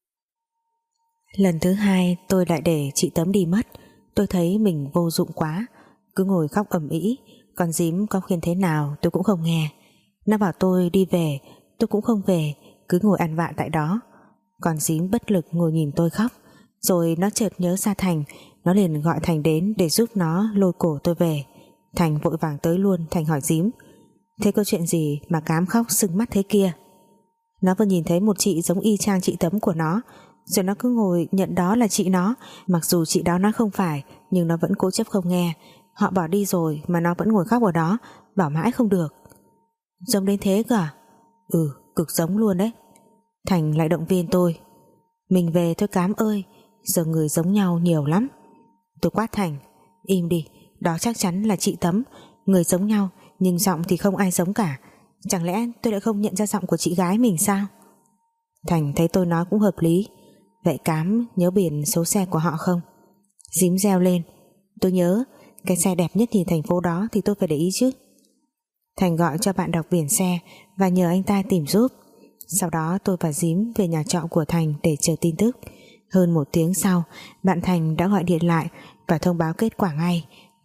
Speaker 1: Lần thứ hai tôi lại để chị Tấm đi mất. Tôi thấy mình vô dụng quá, cứ ngồi khóc ầm ĩ. Con dím có khuyên thế nào tôi cũng không nghe. Nó bảo tôi đi về, tôi cũng không về, cứ ngồi ăn vạ tại đó. Con dím bất lực ngồi nhìn tôi khóc. Rồi nó chợt nhớ ra Thành. Nó liền gọi Thành đến để giúp nó lôi cổ tôi về. Thành vội vàng tới luôn. Thành hỏi dím: Thế có chuyện gì mà Cám khóc sưng mắt thế kia? Nó vừa nhìn thấy một chị giống y chang chị Tấm của nó, rồi nó cứ ngồi nhận đó là chị nó. Mặc dù chị đó nói không phải, nhưng nó vẫn cố chấp không nghe. Họ bỏ đi rồi mà nó vẫn ngồi khóc ở đó, bảo mãi không được. Giống đến thế cơ à? Ừ, cực giống luôn đấy. Thành lại động viên tôi: Mình về thôi Cám ơi, giờ người giống nhau nhiều lắm. Tôi quát Thành: Im đi, đó chắc chắn là chị Tấm. Người giống nhau nhưng giọng thì không ai giống cả. Chẳng lẽ tôi lại không nhận ra giọng của chị gái mình sao? Thành thấy tôi nói cũng hợp lý: Vậy Cám nhớ biển số xe của họ không? Dím reo lên: Tôi nhớ, cái xe đẹp nhất nhìn thành phố đó thì tôi phải để ý chứ. Thành gọi cho bạn đọc biển xe và nhờ anh ta tìm giúp. Sau đó tôi và Dím về nhà trọ của Thành để chờ tin tức. Hơn một tiếng sau, bạn Thành đã gọi điện lại và thông báo kết quả ngay.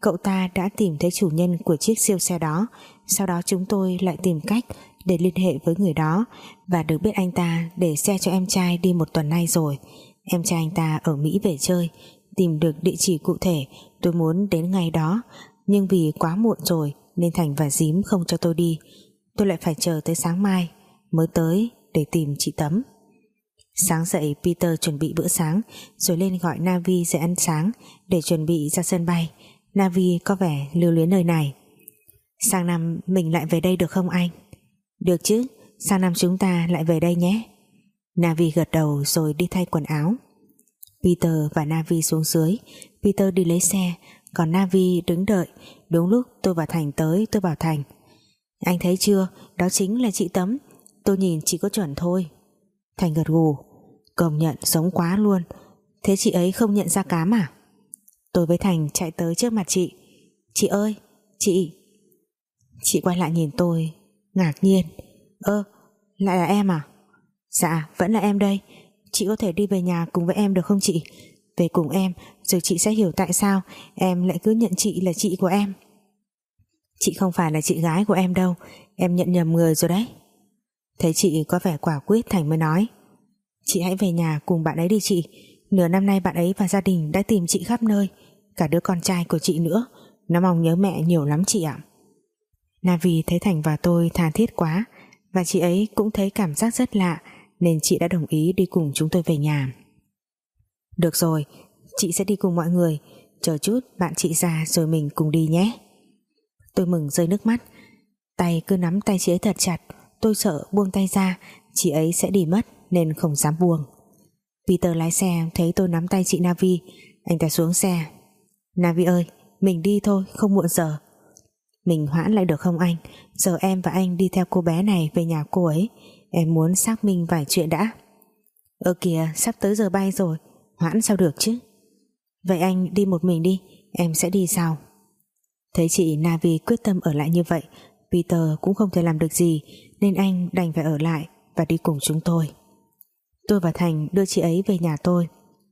Speaker 1: Cậu ta đã tìm thấy chủ nhân của chiếc siêu xe đó. Sau đó chúng tôi lại tìm cách để liên hệ với người đó, và được biết anh ta để xe cho em trai đi một tuần nay rồi. Em trai anh ta ở Mỹ về chơi. Tìm được địa chỉ cụ thể, tôi muốn đến ngày đó, nhưng vì quá muộn rồi nên Thành và Dím không cho tôi đi. Tôi lại phải chờ tới sáng mai mới tới để tìm chị Tấm. Sáng dậy Peter chuẩn bị bữa sáng, rồi lên gọi Navi dậy ăn sáng để chuẩn bị ra sân bay. Navi có vẻ lưu luyến nơi này. Sang năm mình lại về đây được không anh? Được chứ, sang năm chúng ta lại về đây nhé. Navi gật đầu rồi đi thay quần áo. Peter và Navi xuống dưới. Peter đi lấy xe, còn Navi đứng đợi. Đúng lúc tôi và Thành tới, tôi bảo Thành: anh thấy chưa, đó chính là chị Tấm. Tôi nhìn chỉ có chuẩn thôi. Thành gật gù: công nhận giống quá luôn. Thế chị ấy không nhận ra cám à? Tôi với Thành chạy tới trước mặt chị. Chị ơi, chị. Chị quay lại nhìn tôi ngạc nhiên: ơ, lại là em à? Dạ, vẫn là em đây. Chị có thể đi về nhà cùng với em được không chị? Về cùng em, rồi chị sẽ hiểu tại sao em lại cứ nhận chị là chị của em. Chị không phải là chị gái của em đâu, em nhận nhầm người rồi đấy. Thấy chị có vẻ quả quyết, Thành mới nói: chị hãy về nhà cùng bạn ấy đi chị. Nửa năm nay bạn ấy và gia đình đã tìm chị khắp nơi, cả đứa con trai của chị nữa. Nó mong nhớ mẹ nhiều lắm chị ạ. Navi thấy Thành và tôi tha thiết quá, và chị ấy cũng thấy cảm giác rất lạ, nên chị đã đồng ý đi cùng chúng tôi về nhà. Được rồi, chị sẽ đi cùng mọi người. Chờ chút bạn chị ra rồi mình cùng đi nhé. Tôi mừng rơi nước mắt. Tay cứ nắm tay chị ấy thật chặt. Tôi sợ buông tay ra chị ấy sẽ đi mất nên không dám buông. Peter lái xe thấy tôi nắm tay chị Navi, anh ta xuống xe. Navi ơi, mình đi thôi, không muộn giờ. Mình hoãn lại được không anh? Giờ em và anh đi theo cô bé này về nhà cô ấy. Em muốn xác minh vài chuyện đã. Ơ kìa, sắp tới giờ bay rồi, hoãn sao được chứ. Vậy anh đi một mình đi, em sẽ đi sau. Thấy chị Navi quyết tâm ở lại như vậy, Peter cũng không thể làm được gì, nên anh đành phải ở lại và đi cùng chúng tôi. Tôi và Thành đưa chị ấy về nhà tôi.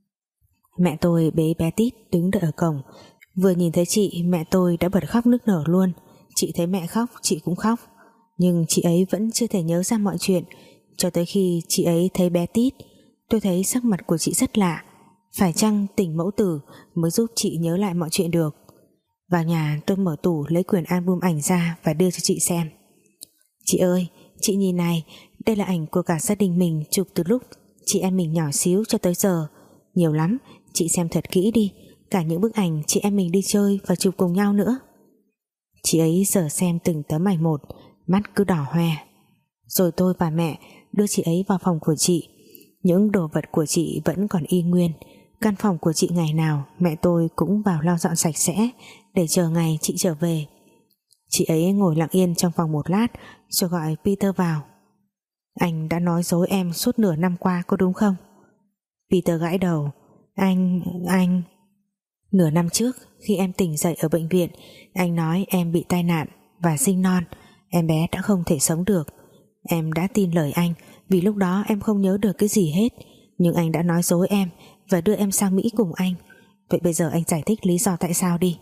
Speaker 1: Mẹ tôi bế bé Tít đứng đợi ở cổng. Vừa nhìn thấy chị, mẹ tôi đã bật khóc nức nở luôn. Chị thấy mẹ khóc, chị cũng khóc. Nhưng chị ấy vẫn chưa thể nhớ ra mọi chuyện, cho tới khi chị ấy thấy bé Tít. Tôi thấy sắc mặt của chị rất lạ. Phải chăng tình mẫu tử mới giúp chị nhớ lại mọi chuyện được? Vào nhà tôi mở tủ lấy quyển album ảnh ra và đưa cho chị xem. Chị ơi, chị nhìn này, đây là ảnh của cả gia đình mình chụp từ lúc chị em mình nhỏ xíu cho tới giờ. Nhiều lắm, chị xem thật kỹ đi. Cả những bức ảnh chị em mình đi chơi và chụp cùng nhau nữa. Chị ấy giờ xem từng tấm ảnh một, mắt cứ đỏ hoe. Rồi tôi và mẹ đưa chị ấy vào phòng của chị. Những đồ vật của chị vẫn còn y nguyên. Căn phòng của chị ngày nào mẹ tôi cũng vào lau dọn sạch sẽ để chờ ngày chị trở về. Chị ấy ngồi lặng yên trong phòng một lát rồi gọi Peter vào. Anh đã nói dối em suốt nửa năm qua có đúng không? Peter gãi đầu. Anh... anh... Nửa năm trước khi em tỉnh dậy ở bệnh viện, anh nói em bị tai nạn và sinh non. Em bé đã không thể sống được. Em đã tin lời anh vì lúc đó em không nhớ được cái gì hết. Nhưng anh đã nói dối em và đưa em sang Mỹ cùng anh. Vậy bây giờ anh giải thích lý do tại sao đi.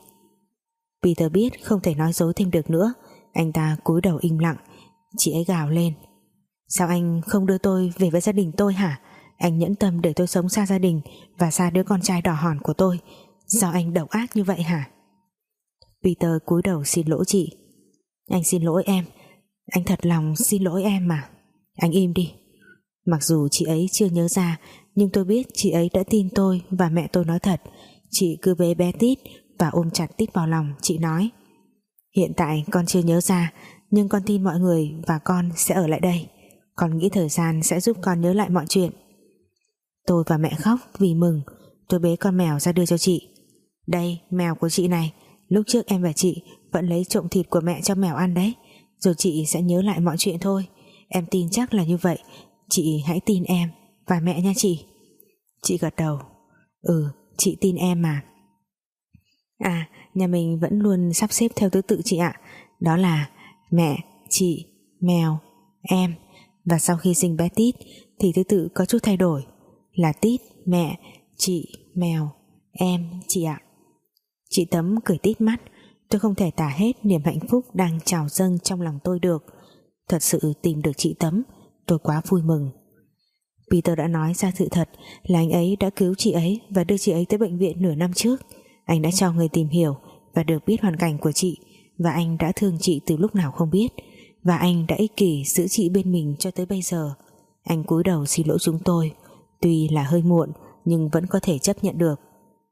Speaker 1: Peter biết không thể nói dối thêm được nữa. Anh ta cúi đầu im lặng. Chị ấy gào lên. Sao anh không đưa tôi về với gia đình tôi hả? Anh nhẫn tâm để tôi sống xa gia đình và xa đứa con trai đỏ hòn của tôi. Sao anh độc ác như vậy hả? Peter cúi đầu xin lỗi chị. Anh xin lỗi em. Anh thật lòng xin lỗi em mà. Anh im đi. Mặc dù chị ấy chưa nhớ ra, nhưng tôi biết chị ấy đã tin tôi và mẹ tôi nói thật. Chị cứ bế bé Tít và ôm chặt Tít vào lòng. Chị nói: hiện tại con chưa nhớ ra, nhưng con tin mọi người và con sẽ ở lại đây. Con nghĩ thời gian sẽ giúp con nhớ lại mọi chuyện. Tôi và mẹ khóc vì mừng. Tôi bế con mèo ra đưa cho chị. Đây, mèo của chị này. Lúc trước em và chị vẫn lấy trộm thịt của mẹ cho mèo ăn đấy. Rồi chị sẽ nhớ lại mọi chuyện thôi. Em tin chắc là như vậy. Chị hãy tin em và mẹ nha chị. Chị gật đầu. Ừ, chị tin em mà. À, nhà mình vẫn luôn sắp xếp theo thứ tự chị ạ. Đó là mẹ, chị, mèo, em. Và sau khi sinh bé Tít thì thứ tự có chút thay đổi. Là Tít, mẹ, chị, mèo, em, chị ạ. Chị Chị Tấm cười tít mắt. Tôi không thể tả hết niềm hạnh phúc đang trào dâng trong lòng tôi được. Thật sự tìm được chị Tấm, tôi quá vui mừng. Peter đã nói ra sự thật là anh ấy đã cứu chị ấy và đưa chị ấy tới bệnh viện nửa năm trước. Anh đã cho người tìm hiểu và được biết hoàn cảnh của chị, và anh đã thương chị từ lúc nào không biết, và anh đã ích kỷ giữ chị bên mình cho tới bây giờ. Anh cúi đầu xin lỗi chúng tôi, tuy là hơi muộn nhưng vẫn có thể chấp nhận được.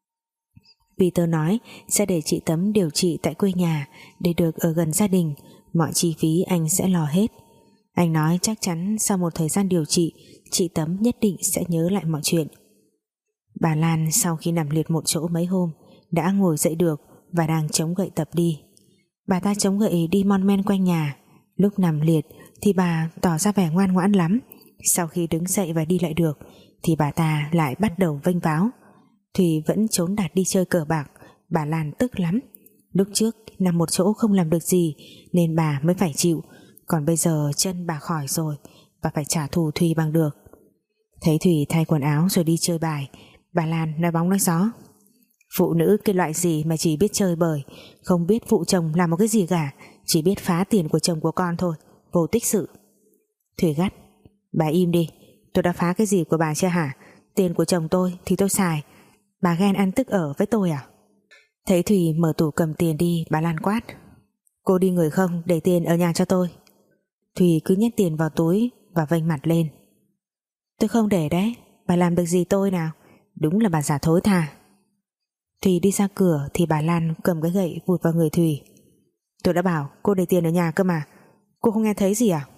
Speaker 1: Peter nói sẽ để chị Tấm điều trị tại quê nhà để được ở gần gia đình, mọi chi phí anh sẽ lo hết. Anh nói chắc chắn sau một thời gian điều trị, chị Tấm nhất định sẽ nhớ lại mọi chuyện. Bà Lan sau khi nằm liệt một chỗ mấy hôm đã ngồi dậy được và đang chống gậy tập đi. Bà ta chống gậy đi mon men quanh nhà. Lúc nằm liệt thì bà tỏ ra vẻ ngoan ngoãn lắm, sau khi đứng dậy và đi lại được thì bà ta lại bắt đầu vênh váo. Thùy vẫn trốn đạt đi chơi cờ bạc. Bà Lan tức lắm. Lúc trước nằm một chỗ không làm được gì nên bà mới phải chịu, còn bây giờ chân bà khỏi rồi, bà phải trả thù Thùy bằng được. Thấy Thùy thay quần áo rồi đi chơi bài, bà Lan nói bóng nói gió: phụ nữ cái loại gì mà chỉ biết chơi bời, không biết phụ chồng làm một cái gì cả, chỉ biết phá tiền của chồng của con thôi, vô tích sự. Thùy gắt: bà im đi, tôi đã phá cái gì của bà chưa hả? Tiền của chồng tôi thì tôi xài, bà ghen ăn tức ở với tôi à? Thấy Thùy mở tủ cầm tiền đi, bà Lan quát: cô đi người không, để tiền ở nhà cho tôi. Thùy cứ nhét tiền vào túi và vênh mặt lên: tôi không để đấy, bà làm được gì tôi nào, đúng là bà già thối tha. Thùy đi ra cửa thì bà Lan cầm cái gậy vụt vào người Thùy: tôi đã bảo cô để tiền ở nhà cơ mà, cô không nghe thấy gì à?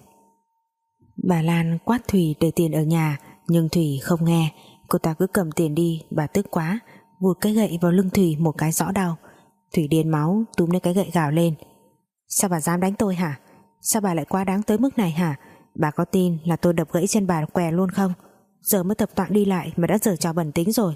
Speaker 1: Bà Lan quát Thùy để tiền ở nhà, nhưng Thùy không nghe. Cô ta cứ cầm tiền đi. Bà tức quá vụt cái gậy vào lưng Thùy một cái rõ đau. Thùy điên máu túm lấy cái gậy gào lên: sao bà dám đánh tôi hả? Sao bà lại quá đáng tới mức này hả? Bà có tin là tôi đập gãy chân bà què luôn không? Giờ mới tập tọa đi lại mà đã giở trò bẩn tính rồi.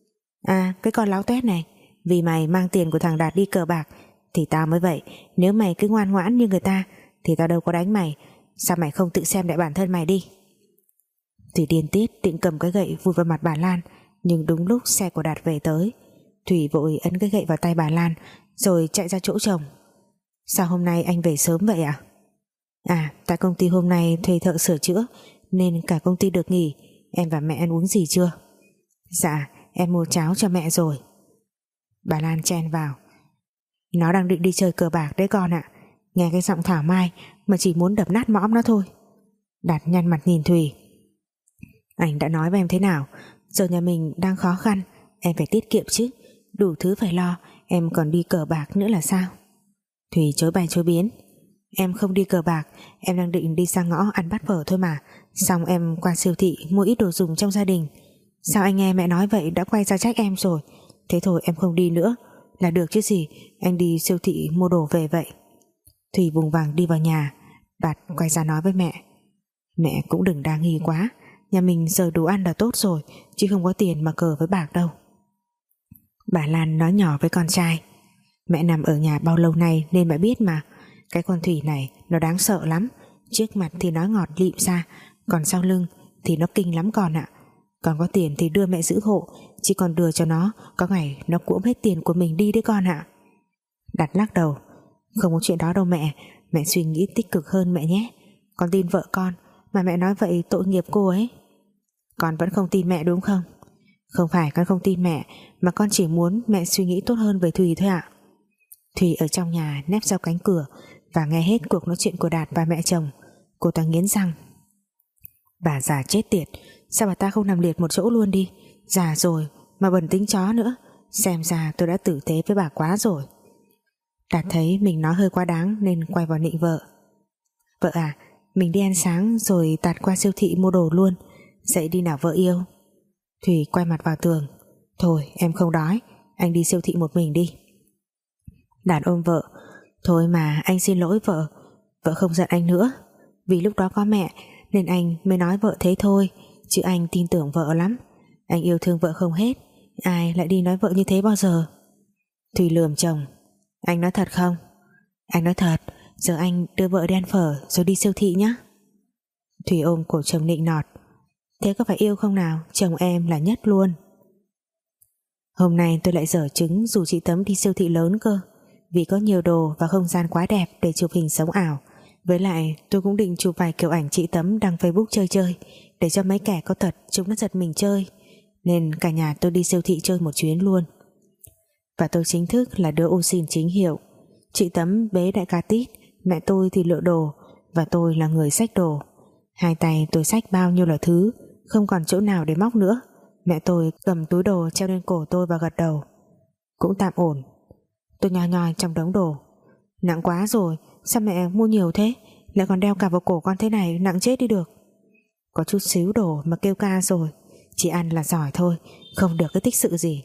Speaker 1: À, cái con láo toét này, vì mày mang tiền của thằng Đạt đi cờ bạc thì tao mới vậy. Nếu mày cứ ngoan ngoãn như người ta thì tao đâu có đánh mày. Sao mày không tự xem lại bản thân mày đi? Thùy điên tiết định cầm cái gậy vụt vào mặt bà Lan, nhưng đúng lúc xe của Đạt về tới. Thùy vội ấn cái gậy vào tay bà Lan rồi chạy ra chỗ chồng. Sao hôm nay anh về sớm vậy ạ? À? à tại công ty hôm nay thuê thợ sửa chữa nên cả công ty được nghỉ. Em và mẹ ăn uống gì chưa? Dạ em mua cháo cho mẹ rồi. Bà Lan chen vào: nó đang định đi chơi cờ bạc đấy con ạ. Nghe cái giọng thảo mai mà chỉ muốn đập nát mõm nó thôi. Đạt nhăn mặt nhìn Thùy: anh đã nói với em thế nào? Giờ nhà mình đang khó khăn, em phải tiết kiệm chứ, đủ thứ phải lo, em còn đi cờ bạc nữa là sao? Thùy chối bay chối biến: em không đi cờ bạc, em đang định đi sang ngõ ăn bát phở thôi mà. Xong em qua siêu thị mua ít đồ dùng trong gia đình. Sao anh nghe mẹ nói vậy đã quay ra trách em rồi? Thế thôi em không đi nữa là được chứ gì, anh đi siêu thị mua đồ về vậy. Thùy vùng vằng đi vào nhà. Đạt quay ra nói với mẹ: mẹ cũng đừng đa nghi quá, nhà mình giờ đủ ăn là tốt rồi, chứ không có tiền mà cờ với bạc đâu. Bà Lan nói nhỏ với con trai: mẹ nằm ở nhà bao lâu nay nên mẹ biết mà. Cái con Thùy này nó đáng sợ lắm. Trước mặt thì nói ngọt lịm ra, còn sau lưng thì nó kinh lắm con ạ. Còn có tiền thì đưa mẹ giữ hộ, chứ còn đưa cho nó, có ngày nó cuỗm hết tiền của mình đi đấy con ạ. Đạt lắc đầu: không có chuyện đó đâu mẹ, mẹ suy nghĩ tích cực hơn mẹ nhé. Con tin vợ con, mà mẹ nói vậy tội nghiệp cô ấy. Con vẫn không tin mẹ đúng không? Không phải con không tin mẹ, mà con chỉ muốn mẹ suy nghĩ tốt hơn về Thùy thôi ạ. Thùy ở trong nhà nép sau cánh cửa và nghe hết cuộc nói chuyện của Đạt và mẹ chồng. Cô ta nghiến răng: bà già chết tiệt, sao bà ta không nằm liệt một chỗ luôn đi? Già rồi mà bẩn tính chó nữa. Xem ra tôi đã tử tế với bà quá rồi. Đạt thấy mình nói hơi quá đáng nên quay vào nịnh vợ: vợ à, mình đi ăn sáng rồi tạt qua siêu thị mua đồ luôn. Dậy đi nào vợ yêu. Thùy quay mặt vào tường: thôi em không đói, anh đi siêu thị một mình đi. Đạt ôm vợ: thôi mà anh xin lỗi vợ, vợ không giận anh nữa. Vì lúc đó có mẹ nên anh mới nói vợ thế thôi, chứ anh tin tưởng vợ lắm. Anh yêu thương vợ không hết, ai lại đi nói vợ như thế bao giờ. Thùy lườm chồng: anh nói thật không? Anh nói thật. Giờ anh đưa vợ đi ăn phở rồi đi siêu thị nhé. Thùy ôm cổ chồng nịnh nọt: thế có phải yêu không nào? Chồng em là nhất luôn. Hôm nay tôi lại dở chứng rủ chị Tấm đi siêu thị lớn cơ, vì có nhiều đồ và không gian quá đẹp để chụp hình sống ảo. Với lại tôi cũng định chụp vài kiểu ảnh chị Tấm đăng Facebook chơi chơi, để cho mấy kẻ có thật chúng nó giật mình chơi. Nên cả nhà tôi đi siêu thị chơi một chuyến luôn. Và tôi chính thức là đứa ô xin chính hiệu. Chị Tấm bế đại ca Tít, mẹ tôi thì lựa đồ, và tôi là người xách đồ. Hai tay tôi xách bao nhiêu là thứ, không còn chỗ nào để móc nữa. Mẹ tôi cầm túi đồ treo lên cổ tôi và gật đầu. Cũng tạm ổn. Tôi nhoi nhoi trong đống đồ. Nặng quá rồi, sao mẹ mua nhiều thế, lại còn đeo cả vào cổ con thế này, nặng chết đi được. Có chút xíu đồ mà kêu ca rồi, chị ăn là giỏi thôi, không được cái tích sự gì.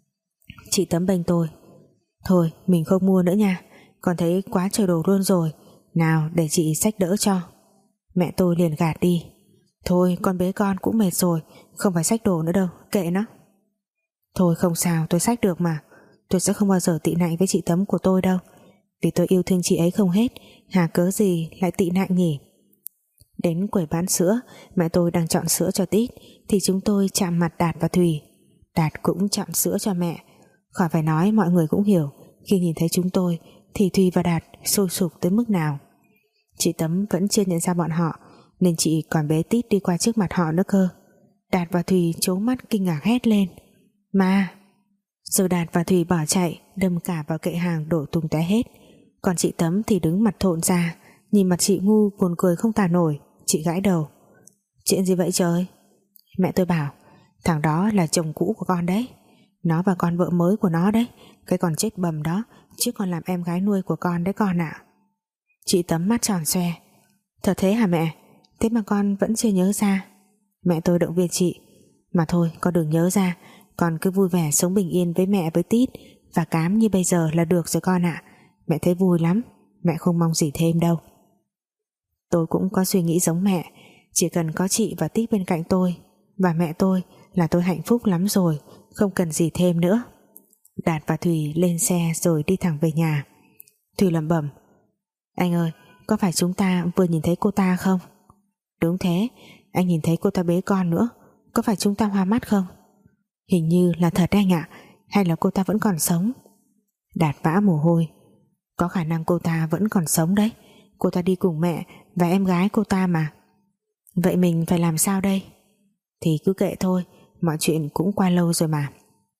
Speaker 1: Chị Tấm bênh tôi. Thôi mình không mua nữa nha, con thấy quá trời đồ luôn rồi, nào để chị xách đỡ cho. Mẹ tôi liền gạt đi. Thôi con bế con cũng mệt rồi, không phải xách đồ nữa đâu, kệ nó. Thôi không sao, tôi xách được mà. Tôi sẽ không bao giờ tị nạnh với chị Tấm của tôi đâu, vì tôi yêu thương chị ấy không hết, hà cớ gì lại tị nạnh nhỉ. Đến quầy bán sữa, mẹ tôi đang chọn sữa cho Tít, thì chúng tôi chạm mặt Đạt và Thùy. Đạt cũng chọn sữa cho mẹ. Khỏi phải nói, mọi người cũng hiểu, khi nhìn thấy chúng tôi thì Thùy và Đạt sôi sục tới mức nào. Chị Tấm vẫn chưa nhận ra bọn họ, nên chị còn bế Tít đi qua trước mặt họ nữa cơ. Đạt và Thùy trố mắt kinh ngạc hét lên: Ma! Rồi Đạt và Thùy bỏ chạy, đâm cả vào kệ hàng đổ tung té hết. Còn chị Tấm thì đứng mặt thộn ra, nhìn mặt chị ngu buồn cười không tả nổi. Chị gãi đầu. Chuyện gì vậy trời? Mẹ tôi bảo, thằng đó là chồng cũ của con đấy, nó và con vợ mới của nó đấy, cái còn chết bầm đó, chứ còn làm em gái nuôi của con đấy con ạ. Chị Tấm mắt tròn xoe. Thật thế hả mẹ? Thế mà con vẫn chưa nhớ ra. Mẹ tôi động viên chị. Mà thôi con đừng nhớ ra, con cứ vui vẻ sống bình yên với mẹ với Tít và Cám như bây giờ là được rồi con ạ. Mẹ thấy vui lắm, mẹ không mong gì thêm đâu. Tôi cũng có suy nghĩ giống mẹ, chỉ cần có chị và Tít bên cạnh tôi và mẹ tôi là tôi hạnh phúc lắm rồi, không cần gì thêm nữa. Đạt và Thùy lên xe rồi đi thẳng về nhà. Thùy lẩm bẩm: Anh ơi, có phải chúng ta vừa nhìn thấy cô ta không? Đúng thế, anh nhìn thấy cô ta bế con nữa. Có phải chúng ta hoa mắt không? Hình như là thật anh ạ. Hay là cô ta vẫn còn sống? Đạt vã mồ hôi. Có khả năng cô ta vẫn còn sống đấy. Cô ta đi cùng mẹ và em gái cô ta mà. Vậy mình phải làm sao đây? Thì cứ kệ thôi, mọi chuyện cũng qua lâu rồi mà.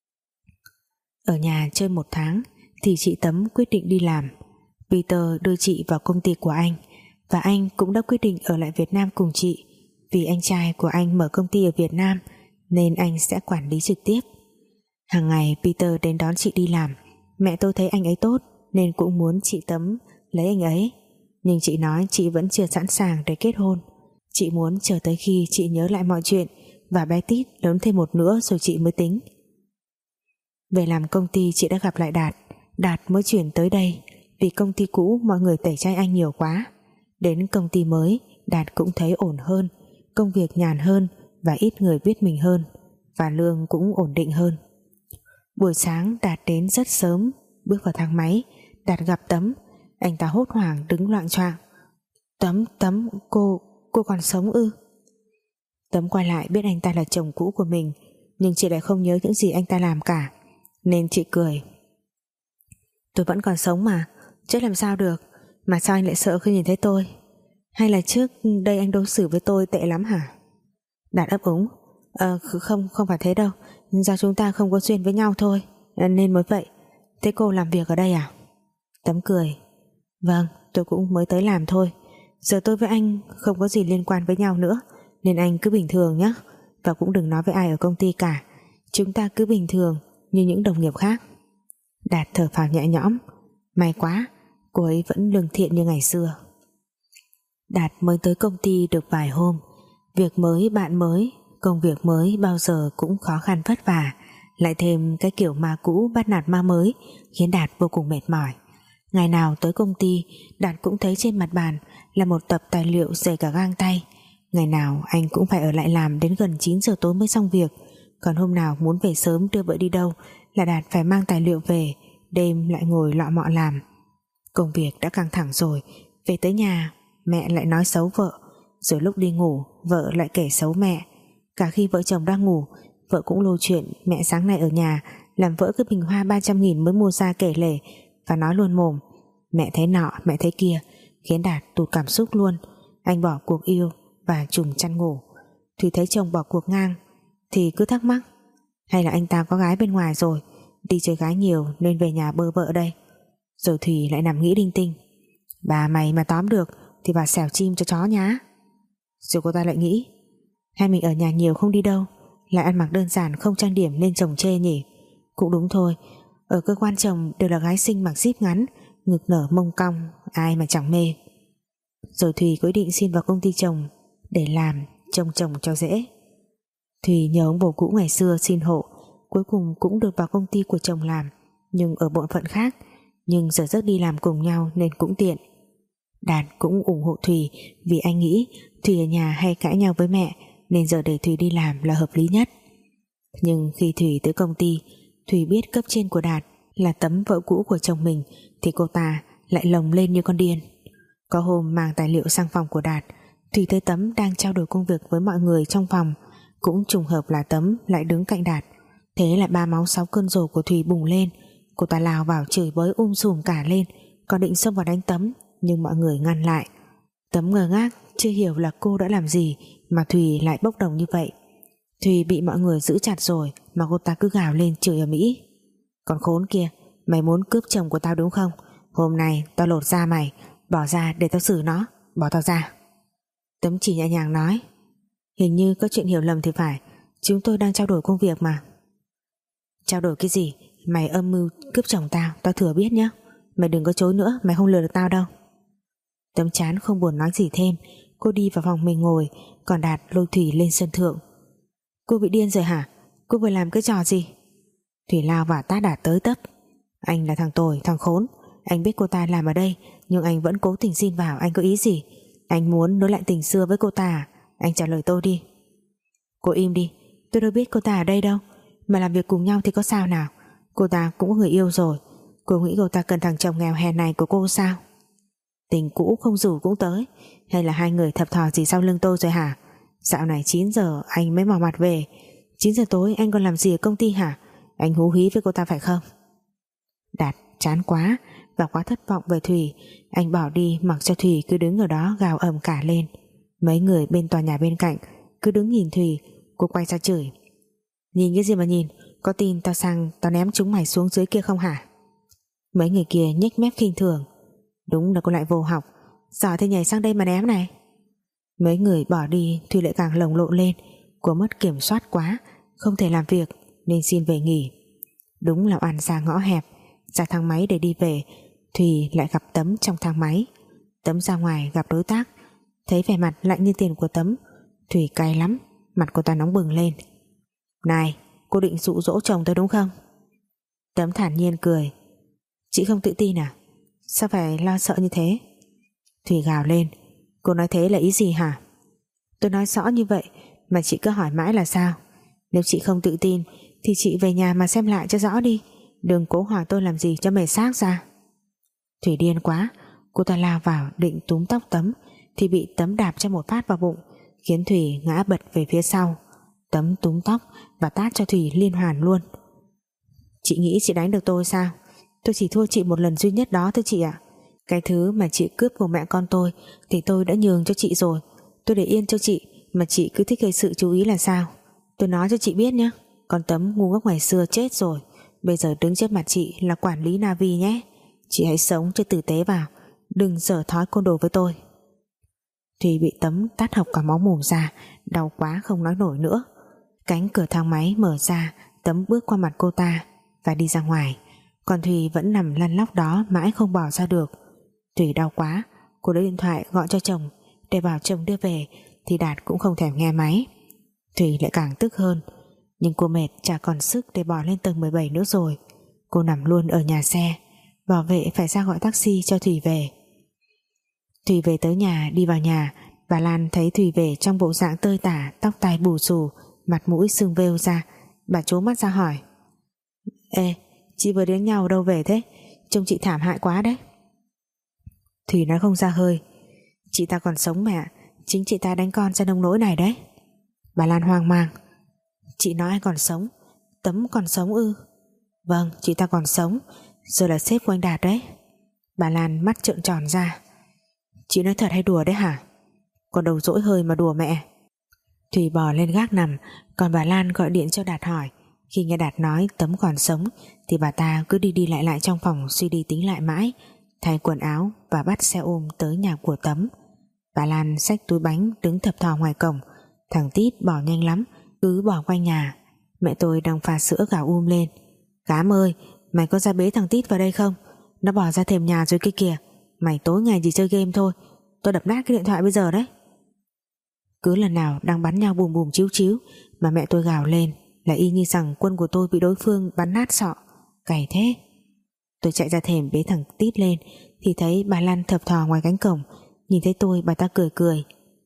Speaker 1: Ở nhà chơi một tháng thì chị Tấm quyết định đi làm. Peter đưa chị vào công ty của anh, và anh cũng đã quyết định ở lại Việt Nam cùng chị, vì anh trai của anh mở công ty ở Việt Nam nên anh sẽ quản lý trực tiếp. Hàng ngày Peter đến đón chị đi làm. Mẹ tôi thấy anh ấy tốt nên cũng muốn chị Tấm lấy anh ấy, nhưng chị nói chị vẫn chưa sẵn sàng để kết hôn. Chị muốn chờ tới khi chị nhớ lại mọi chuyện và bé Tít lớn thêm một nữa rồi chị mới tính. Về làm công ty chị đã gặp lại Đạt. Đạt mới chuyển tới đây vì công ty cũ mọi người tẩy chay anh nhiều quá. Đến công ty mới Đạt cũng thấy ổn hơn, công việc nhàn hơn và ít người biết mình hơn, và lương cũng ổn định hơn. Buổi sáng Đạt đến rất sớm. Bước vào thang máy, Đạt gặp Tấm. Anh ta hốt hoảng đứng loạng choạng. Tấm, Tấm, cô, cô còn sống ư? Tấm quay lại biết anh ta là chồng cũ của mình, nhưng chị lại không nhớ những gì anh ta làm cả, nên chị cười. Tôi vẫn còn sống mà, chứ làm sao được. Mà sao anh lại sợ khi nhìn thấy tôi? Hay là trước đây anh đối xử với tôi tệ lắm hả? Đạt ấp úng. Ờ không, không phải thế đâu, do chúng ta không có duyên với nhau thôi nên mới vậy. Thế cô làm việc ở đây à? Tấm cười. Vâng, tôi cũng mới tới làm thôi. Giờ tôi với anh không có gì liên quan với nhau nữa, nên anh cứ bình thường nhé. Và cũng đừng nói với ai ở công ty cả. Chúng ta cứ bình thường như những đồng nghiệp khác. Đạt thở phào nhẹ nhõm. May quá, cô ấy vẫn lương thiện như ngày xưa. Đạt mới tới công ty được vài hôm. Việc mới, bạn mới, công việc mới bao giờ cũng khó khăn vất vả, lại thêm cái kiểu ma cũ bắt nạt ma mới khiến Đạt vô cùng mệt mỏi. Ngày nào tới công ty, Đạt cũng thấy trên mặt bàn là một tập tài liệu dày cả gang tay. Ngày nào anh cũng phải ở lại làm đến gần chín giờ tối mới xong việc. Còn hôm nào muốn về sớm đưa vợ đi đâu là Đạt phải mang tài liệu về, đêm lại ngồi lọ mọ làm. Công việc đã căng thẳng rồi, về tới nhà mẹ lại nói xấu vợ, rồi lúc đi ngủ vợ lại kể xấu mẹ. Cả khi vợ chồng đang ngủ, vợ cũng lôi chuyện mẹ sáng nay ở nhà làm vỡ cái bình hoa ba trăm nghìn mới mua ra kể lể, và nói luôn mồm mẹ thấy nọ mẹ thấy kia, khiến Đạt tụt cảm xúc luôn. Anh bỏ cuộc yêu và trùm chăn ngủ. Thùy thấy chồng bỏ cuộc ngang thì cứ thắc mắc, hay là anh ta có gái bên ngoài rồi, đi chơi gái nhiều nên về nhà bơ vợ đây. Rồi Thùy lại nằm nghĩ linh tinh, bà mày mà tóm được thì bà xẻo chim cho chó nhá. Rồi cô ta lại nghĩ, hai mình ở nhà nhiều không đi đâu, lại ăn mặc đơn giản không trang điểm nên chồng chê nhỉ. Cũng đúng thôi, ở cơ quan chồng đều là gái xinh mặc zip ngắn, ngực nở mông cong, ai mà chẳng mê. Rồi Thùy quyết định xin vào công ty chồng để làm trông chồng cho dễ. Thùy nhờ ông bồ cũ ngày xưa xin hộ, cuối cùng cũng được vào công ty của chồng làm, nhưng ở bộ phận khác, nhưng giờ giấc đi làm cùng nhau nên cũng tiện. Đạt cũng ủng hộ Thùy vì anh nghĩ Thùy ở nhà hay cãi nhau với mẹ, nên giờ để Thùy đi làm là hợp lý nhất. Nhưng khi Thùy tới công ty, Thùy biết cấp trên của Đạt là Tấm vợ cũ của chồng mình, thì cô ta lại lồng lên như con điên. Có hôm mang tài liệu sang phòng của Đạt, Thùy thấy Tấm đang trao đổi công việc với mọi người trong phòng, cũng trùng hợp là Tấm lại đứng cạnh Đạt. Thế là ba máu sáu cơn rồ của Thùy bùng lên. Cô ta lao vào chửi bới um sùm cả lên, còn định xông vào đánh Tấm, nhưng mọi người ngăn lại. Tấm ngơ ngác, chưa hiểu là cô đã làm gì mà Thùy lại bốc đồng như vậy. Thùy bị mọi người giữ chặt rồi mà cô ta cứ gào lên chửi ầm ĩ. Còn khốn kia, mày muốn cướp chồng của tao đúng không? Hôm nay tao lột da mày, bỏ ra để tao xử nó, bỏ tao ra. Tấm chỉ nhẹ nhàng nói, hình như có chuyện hiểu lầm thì phải, chúng tôi đang trao đổi công việc mà. Trao đổi cái gì? Mày âm mưu cướp chồng tao, tao thừa biết nhá. Mày đừng có chối nữa, mày không lừa được tao đâu. Tấm chán không buồn nói gì thêm. Cô đi vào phòng mình ngồi, còn Đạt lôi Thùy lên sân thượng. Cô bị điên rồi hả? Cô vừa làm cái trò gì? Thùy lao vào tát Đạt tới tấp. Anh là thằng tồi, thằng khốn. Anh biết cô ta làm ở đây, nhưng anh vẫn cố tình xin vào. Anh có ý gì? Anh muốn nối lại tình xưa với cô ta à? Anh trả lời tôi đi. Cô im đi, tôi đâu biết cô ta ở đây đâu. Mà làm việc cùng nhau thì có sao nào? Cô ta cũng có người yêu rồi. Cô nghĩ cô ta cần thằng chồng nghèo hèn này của cô sao? Tình cũ không rủ cũng tới, hay là hai người thập thò gì sau lưng tôi rồi hả? Dạo này chín giờ anh mới mò mặt về, chín giờ tối anh còn làm gì ở công ty hả? Anh hú hí với cô ta phải không? Đạt chán quá và quá thất vọng về Thùy, anh bỏ đi mặc cho Thùy cứ đứng ở đó gào ầm cả lên. Mấy người bên tòa nhà bên cạnh cứ đứng nhìn Thùy. Cô quay ra chửi, nhìn cái gì mà nhìn, có tin tao sang tao ném chúng mày xuống dưới kia không hả? Mấy người kia nhếch mép khinh thường, đúng là cô lại vô học, giỏi thế nhảy sang đây mà ném này. Mấy người bỏ đi, Thùy lại càng lồng lộn lên. Cô mất kiểm soát quá, không thể làm việc nên xin về nghỉ. Đúng là oan ra ngõ hẹp. Ra thang máy để đi về, Thùy lại gặp Tấm trong thang máy. Tấm ra ngoài gặp đối tác, thấy vẻ mặt lạnh như tiền của Tấm, Thùy cay lắm, mặt cô ta nóng bừng lên. Này, cô định dụ dỗ chồng tôi đúng không? Tấm thản nhiên cười. Chị không tự tin à? Sao phải lo sợ như thế? Thùy gào lên. Cô nói thế là ý gì hả? Tôi nói rõ như vậy mà chị cứ hỏi mãi là sao? Nếu chị không tự tin thì chị về nhà mà xem lại cho rõ đi, đừng cố hỏi tôi làm gì cho mệt xác ra. Thùy điên quá. Cô ta lao vào định túm tóc Tấm thì bị Tấm đạp cho một phát vào bụng, khiến Thùy ngã bật về phía sau. Tấm túm tóc và tát cho Thùy liên hoàn luôn. Chị nghĩ chị đánh được tôi sao? Tôi chỉ thua chị một lần duy nhất đó thôi chị ạ. Cái thứ mà chị cướp của mẹ con tôi thì tôi đã nhường cho chị rồi. Tôi để yên cho chị mà chị cứ thích gây sự chú ý là sao? Tôi nói cho chị biết nhé, con Tấm ngu ngốc ngày xưa chết rồi, bây giờ đứng trước mặt chị là quản lý Navi nhé. Chị hãy sống cho tử tế vào, đừng dở thói côn đồ với tôi. Thùy bị Tấm tát hộc cả máu mồm ra, đau quá không nói nổi nữa. Cánh cửa thang máy mở ra, Tấm bước qua mặt cô ta và đi ra ngoài, còn Thùy vẫn nằm lăn lóc đó mãi không bỏ ra được. Thùy đau quá, cô lấy điện thoại gọi cho chồng để bảo chồng đưa về, thì Đạt cũng không thèm nghe máy. Thùy lại càng tức hơn, nhưng cô mệt chả còn sức để bỏ lên tầng mười bảy nữa rồi. Cô nằm luôn ở nhà xe, bảo vệ phải ra gọi taxi cho Thùy về. Thùy về tới nhà, đi vào nhà, bà Lan thấy Thùy về trong bộ dạng tơi tả, tóc tai bù xù, mặt mũi sưng vêu ra. Bà trố mắt ra hỏi, ê, chị vừa đến nhau đâu về thế? Trông chị thảm hại quá đấy. Thùy nói không ra hơi, chị ta còn sống mẹ, chính chị ta đánh con ra nông nỗi này đấy. Bà Lan hoang mang, chị nói ai còn sống? Tấm còn sống ư? Vâng, chị ta còn sống, rồi là sếp của anh Đạt đấy. Bà Lan mắt trợn tròn ra. Chị nói thật hay đùa đấy hả? Còn đầu dỗi hơi mà đùa mẹ. Thùy bò lên gác nằm, còn bà Lan gọi điện cho Đạt hỏi. Khi nghe Đạt nói Tấm còn sống thì bà ta cứ đi đi lại lại trong phòng, suy đi tính lại mãi, thay quần áo và bắt xe ôm tới nhà của Tấm. Bà Lan xách túi bánh đứng thập thò ngoài cổng. Thằng Tít bỏ nhanh lắm, cứ bỏ quanh nhà. Mẹ tôi đang pha sữa gào um lên. Cám ơi, mày có ra bế thằng Tít vào đây không? Nó bỏ ra thềm nhà rồi kia kìa. Mày tối ngày chỉ chơi game thôi, tôi đập nát cái điện thoại bây giờ đấy. Cứ lần nào đang bắn nhau bùm bùm chíu chíu mà mẹ tôi gào lên là y như rằng quân của tôi bị đối phương bắn nát sọ. Cày thế. Tôi chạy ra thềm bế thằng Tít lên thì thấy bà Lan thập thò ngoài cánh cổng. Nhìn thấy tôi bà ta cười cười.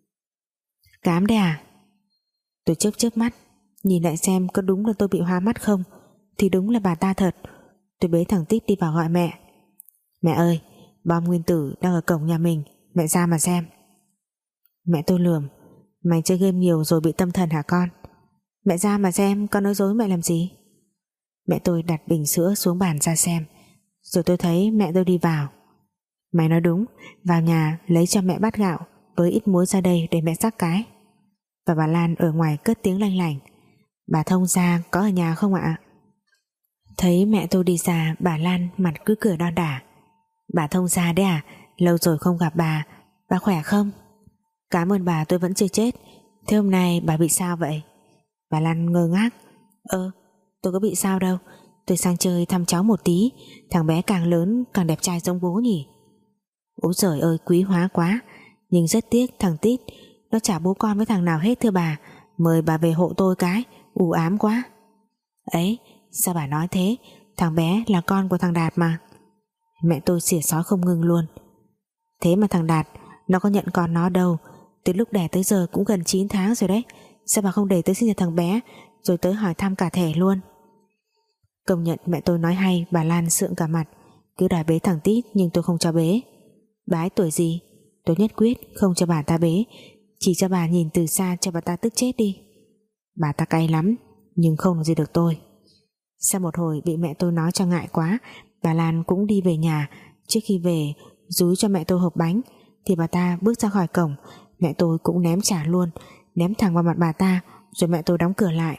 Speaker 1: Cám đấy à? Tôi chớp chớp mắt nhìn lại xem có đúng là tôi bị hoa mắt không, thì đúng là bà ta thật. Tôi bế thằng Tít đi vào gọi mẹ. Mẹ ơi, bom nguyên tử đang ở cổng nhà mình, mẹ ra mà xem. Mẹ tôi lườm. Mày chơi game nhiều rồi bị tâm thần hả con? Mẹ ra mà xem, con nói dối mẹ làm gì? Mẹ tôi đặt bình sữa xuống bàn ra xem. Rồi tôi thấy mẹ tôi đi vào. Mày nói đúng, vào nhà lấy cho mẹ bát gạo với ít muối ra đây để mẹ rắc cái. Và bà Lan ở ngoài cất tiếng lanh lảnh. Bà Thông Gia có ở nhà không ạ? Thấy mẹ tôi đi ra, bà Lan mặt cứ cười đon đả. Bà Thông Gia đấy à? Lâu rồi không gặp bà. Bà khỏe không? Cảm ơn bà, tôi vẫn chưa chết. Thế hôm nay bà bị sao vậy? Bà Lan ngơ ngác. Ơ, tôi có bị sao đâu. Tôi sang chơi thăm cháu một tí. Thằng bé càng lớn càng đẹp trai giống bố nhỉ? Ôi trời ơi, quý hóa quá. Nhưng rất tiếc thằng Tít nó chả bố con với thằng nào hết thưa bà. Mời bà về hộ tôi cái. U ám quá. Ấy, sao bà nói thế? Thằng bé là con của thằng Đạt mà. Mẹ tôi xỉa xói không ngừng luôn. Thế mà thằng Đạt nó có nhận con nó đâu. Từ lúc đẻ tới giờ cũng gần chín tháng rồi đấy. Sao bà không để tới sinh nhật thằng bé rồi tới hỏi thăm cả thể luôn? Công nhận mẹ tôi nói hay. Bà Lan sượng cả mặt. Cứ đòi bế thằng Tít nhưng tôi không cho bế. Bà ấy tuổi gì? Tôi nhất quyết không cho bà ta bế. Chỉ cho bà nhìn từ xa cho bà ta tức chết đi. Bà ta cay lắm nhưng không làm gì được tôi. Sau một hồi bị mẹ tôi nói cho ngại quá, bà Lan cũng đi về nhà. Trước khi về dúi cho mẹ tôi hộp bánh thì bà ta bước ra khỏi cổng. Mẹ tôi cũng ném trả luôn, ném thẳng vào mặt bà ta. Rồi mẹ tôi đóng cửa lại.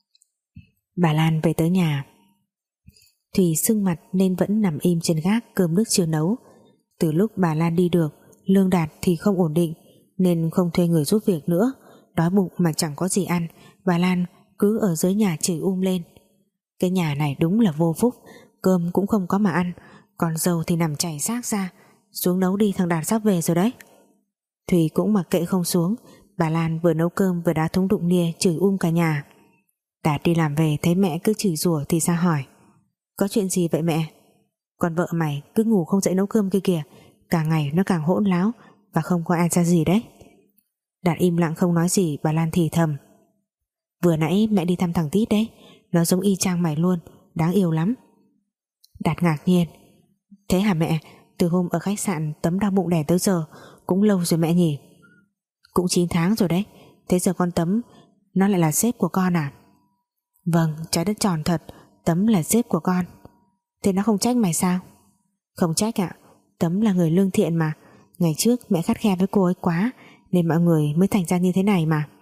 Speaker 1: Bà Lan về tới nhà. Thùy sưng mặt nên vẫn nằm im trên gác, cơm nước chưa nấu. Từ lúc bà Lan đi được, lương Đạt thì không ổn định nên không thuê người giúp việc nữa. Đói bụng mà chẳng có gì ăn, bà Lan cứ ở dưới nhà chửi um lên. Cái nhà này đúng là vô phúc, cơm cũng không có mà ăn, còn dầu thì nằm chảy xác ra. Xuống nấu đi, thằng Đạt sắp về rồi đấy. Thùy cũng mặc kệ không xuống. Bà Lan vừa nấu cơm vừa đá thúng đụng nia chửi um cả nhà. Đạt đi làm về thấy mẹ cứ chửi rủa thì ra hỏi. Có chuyện gì vậy mẹ? Con vợ mày cứ ngủ không dậy nấu cơm kia kìa. Càng ngày nó càng hỗn láo và không có ai ra gì đấy. Đạt im lặng không nói gì. Bà Lan thì thầm. Vừa nãy mẹ đi thăm thằng Tít đấy, nó giống y chang mày luôn, đáng yêu lắm. Đạt ngạc nhiên. Thế hả mẹ? Từ hôm ở khách sạn Tấm đau bụng đẻ tới giờ cũng lâu rồi mẹ nhỉ? Cũng chín tháng rồi đấy. Thế giờ con Tấm nó lại là sếp của con à? Vâng, trái đất tròn thật. Tấm là sếp của con. Thế nó không trách mày sao? Không trách ạ. Tấm là người lương thiện mà. Ngày trước mẹ khắt khe với cô ấy quá nên mọi người mới thành ra như thế này mà.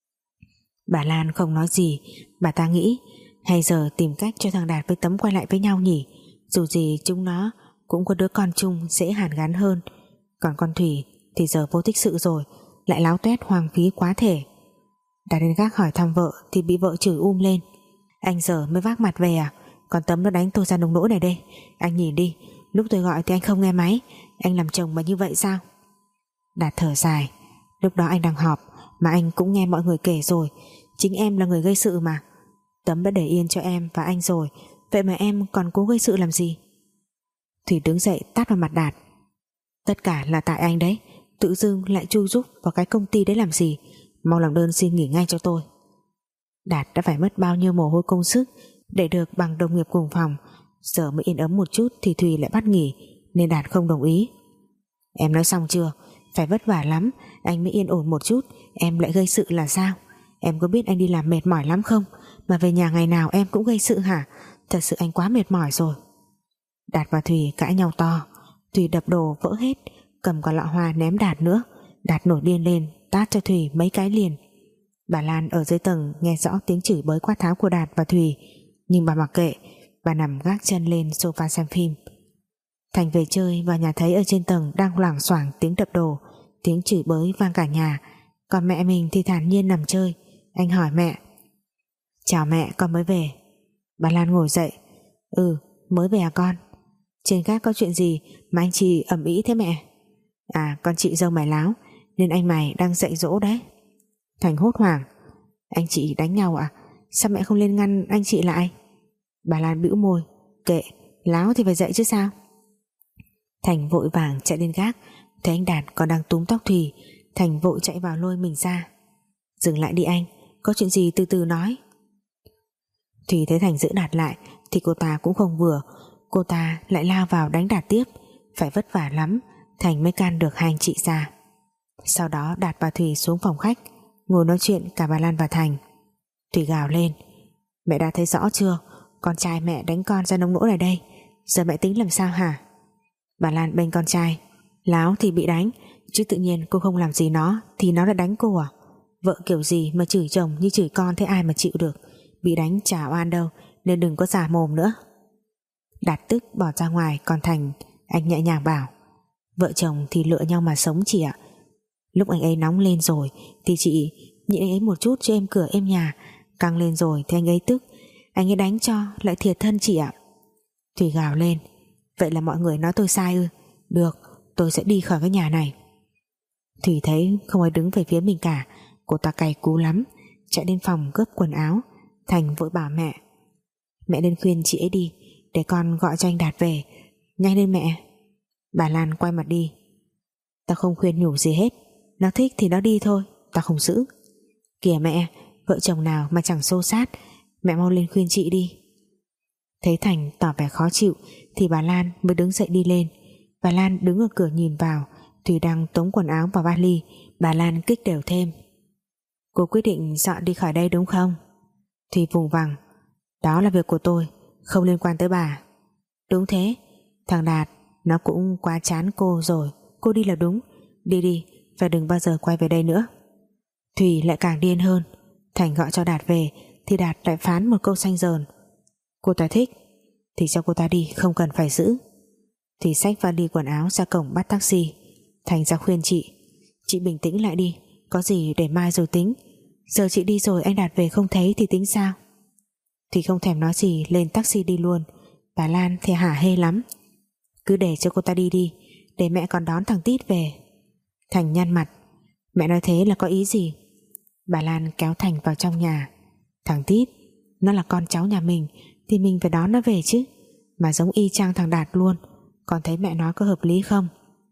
Speaker 1: Bà Lan không nói gì. Bà ta nghĩ hay giờ tìm cách cho thằng Đạt với Tấm quay lại với nhau nhỉ. Dù gì chúng nó cũng có đứa con chung dễ hàn gắn hơn. Còn con Thủy thì giờ vô tích sự rồi, lại láo toét hoang phí quá thể. Đạt đến gác hỏi thăm vợ thì bị vợ chửi um lên. Anh giờ mới vác mặt về à? Còn Tấm nó đánh tôi ra nông nỗi này đây. Anh nhìn đi, lúc tôi gọi thì anh không nghe máy. Anh làm chồng mà như vậy sao? Đạt thở dài. Lúc đó anh đang họp mà anh cũng nghe mọi người kể rồi. Chính em là người gây sự mà. Tấm đã để yên cho em và anh rồi, vậy mà em còn cố gây sự làm gì? Thủy đứng dậy tát vào mặt Đạt. Tất cả là tại anh đấy. Tự dưng lại chui rúc vào cái công ty đấy làm gì? Mau làm đơn xin nghỉ ngay cho tôi. Đạt đã phải mất bao nhiêu mồ hôi công sức để được bằng đồng nghiệp cùng phòng. Giờ mới yên ấm một chút thì Thùy lại bắt nghỉ, nên Đạt không đồng ý. Em nói xong chưa? Phải vất vả lắm anh mới yên ổn một chút, em lại gây sự là sao? Em có biết anh đi làm mệt mỏi lắm không? Mà về nhà ngày nào em cũng gây sự hả? Thật sự anh quá mệt mỏi rồi. Đạt và Thùy cãi nhau to. Thùy đập đồ vỡ hết, cầm cả lọ hoa ném Đạt nữa. Đạt nổi điên lên, tát cho Thùy mấy cái liền. Bà Lan ở dưới tầng nghe rõ tiếng chửi bới quát tháo của Đạt và Thùy, nhưng bà mặc kệ. Bà nằm gác chân lên sofa xem phim. Thành về chơi và nhà thấy ở trên tầng đang loảng xoảng tiếng đập đồ, tiếng chửi bới vang cả nhà. Còn mẹ mình thì thản nhiên nằm chơi. Anh hỏi mẹ: Chào mẹ, con mới về. Bà Lan ngồi dậy: Ừ, mới về à con? Trên gác có chuyện gì mà anh chị ầm ĩ thế mẹ? À, con chị dâu mày láo nên anh mày đang dạy dỗ đấy. Thành hốt hoảng: Anh chị đánh nhau à? Sao mẹ không lên ngăn anh chị lại? Bà Lan bĩu môi: Kệ, láo thì phải dạy chứ sao. Thành vội vàng chạy lên gác, thấy anh Đạt còn đang túm tóc Thùy. Thành vội chạy vào lôi mình ra: Dừng lại đi anh, có chuyện gì từ từ nói. Thùy thấy Thành giữ Đạt lại thì cô ta cũng không vừa. Cô ta lại lao vào đánh Đạt tiếp. Phải vất vả lắm Thành mới can được hai anh chị ra. Sau đó Đạt và Thùy xuống phòng khách, ngồi nói chuyện cả bà Lan và Thành. Thùy gào lên: Mẹ đã thấy rõ chưa? Con trai mẹ đánh con ra nông nỗi này đây. Giờ mẹ tính làm sao hả? Bà Lan bênh con trai: Láo thì bị đánh, chứ tự nhiên cô không làm gì nó thì nó đã đánh cô à? Vợ kiểu gì mà chửi chồng như chửi con thế ai mà chịu được. Bị đánh chả oan đâu, nên đừng có giả mồm nữa. Đạt tức bỏ ra ngoài. Còn Thành, anh nhẹ nhàng bảo: Vợ chồng thì lựa nhau mà sống chị ạ. Lúc anh ấy nóng lên rồi thì chị nhịn anh ấy một chút cho êm cửa êm nhà. Căng lên rồi thì anh ấy tức, anh ấy đánh cho lại thiệt thân chị ạ. Thùy gào lên: Vậy là mọi người nói tôi sai ư? Được, tôi sẽ đi khỏi cái nhà này. Thùy thấy không ai đứng về phía mình cả, cô ta cay cú lắm, chạy lên phòng gấp quần áo. Thành vội bảo mẹ: Mẹ nên khuyên chị ấy đi, để con gọi cho anh Đạt về. Nhanh lên mẹ. Bà Lan quay mặt đi: Ta không khuyên nhủ gì hết, nó thích thì nó đi thôi, ta không giữ. Kìa mẹ, vợ chồng nào mà chẳng xô xát, mẹ mau lên khuyên chị đi. Thấy Thành tỏ vẻ khó chịu thì bà Lan mới đứng dậy đi lên. Bà Lan đứng ở cửa nhìn vào. Thùy đang tống quần áo vào vali. Bà Lan kích đều thêm: Cô quyết định dọn đi khỏi đây đúng không? Thùy vùng vằng: Đó là việc của tôi, không liên quan tới bà. Đúng thế, thằng Đạt nó cũng quá chán cô rồi. Cô đi là đúng, đi đi và đừng bao giờ quay về đây nữa. Thùy lại càng điên hơn. Thành gọi cho Đạt về thì Đạt lại phán một câu xanh dờn: Cô ta thích thì cho cô ta đi, không cần phải giữ. Thùy xách vali quần áo ra cổng bắt taxi. Thành ra khuyên chị: Chị bình tĩnh lại đi, có gì để mai rồi tính. Giờ chị đi rồi anh Đạt về không thấy thì tính sao? Thùy không thèm nói gì, lên taxi đi luôn. Bà Lan thì hả hê lắm: Cứ để cho cô ta đi đi, để mẹ còn đón thằng Tít về. Thành nhăn mặt: Mẹ nói thế là có ý gì? Bà Lan kéo Thành vào trong nhà: Thằng Tít nó là con cháu nhà mình thì mình phải đón nó về chứ. Mà giống y chang thằng Đạt luôn. Con thấy mẹ nói có hợp lý không?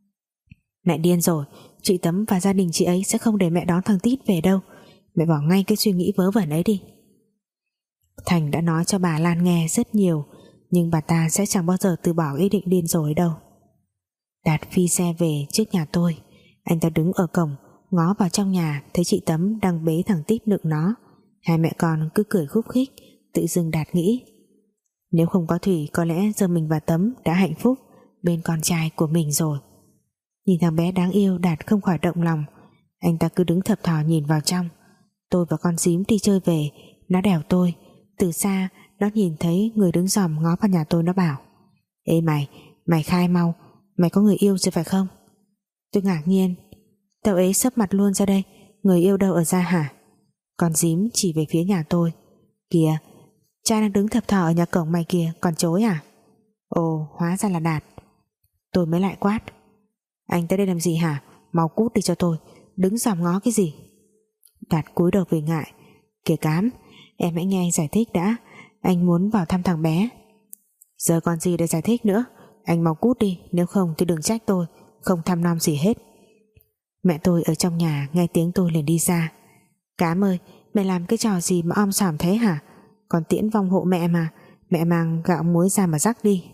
Speaker 1: Mẹ điên rồi, chị Tấm và gia đình chị ấy sẽ không để mẹ đón thằng Tít về đâu. Mẹ bỏ ngay cái suy nghĩ vớ vẩn ấy đi. Thành đã nói cho bà Lan nghe rất nhiều, nhưng bà ta sẽ chẳng bao giờ từ bỏ ý định điên rồ ấy đâu. Đạt phi xe về trước nhà tôi. Anh ta đứng ở cổng ngó vào trong nhà, thấy chị Tấm đang bế thằng Tít nựng nó. Hai mẹ con cứ cười khúc khích. Tự dưng Đạt nghĩ: Nếu không có Thủy, có lẽ giờ mình và Tấm đã hạnh phúc bên con trai của mình rồi. Nhìn thằng bé đáng yêu, Đạt không khỏi động lòng. Anh ta cứ đứng thập thò nhìn vào trong. Tôi và con Dím đi chơi về, nó đèo tôi. Từ xa nó nhìn thấy người đứng dòm ngó vào nhà tôi, nó bảo: Ê mày, mày khai mau, mày có người yêu rồi phải không? Tôi ngạc nhiên: Tao ấy sấp mặt luôn ra đây, người yêu đâu ở ra hả? Con Dím chỉ về phía nhà tôi: Kìa, cha đang đứng thập thò ở nhà cổng mày kìa, còn chối à? Ồ, hóa ra là Đạt. Tôi mới lại quát: Anh tới đây làm gì hả? Mau cút đi cho tôi, đứng dòm ngó cái gì? Đạt cúi đầu vì ngại: Kìa Cám, em hãy nghe anh giải thích đã, anh muốn vào thăm thằng bé. Giờ còn gì để giải thích nữa, anh mau cút đi, nếu không thì đừng trách tôi không thăm nom gì hết. Mẹ tôi ở trong nhà nghe tiếng tôi liền đi ra: Cám ơi, mày làm cái trò gì mà om sòm thế hả? Còn tiễn vong hộ mẹ mà, mẹ mang gạo muối ra mà rắc đi.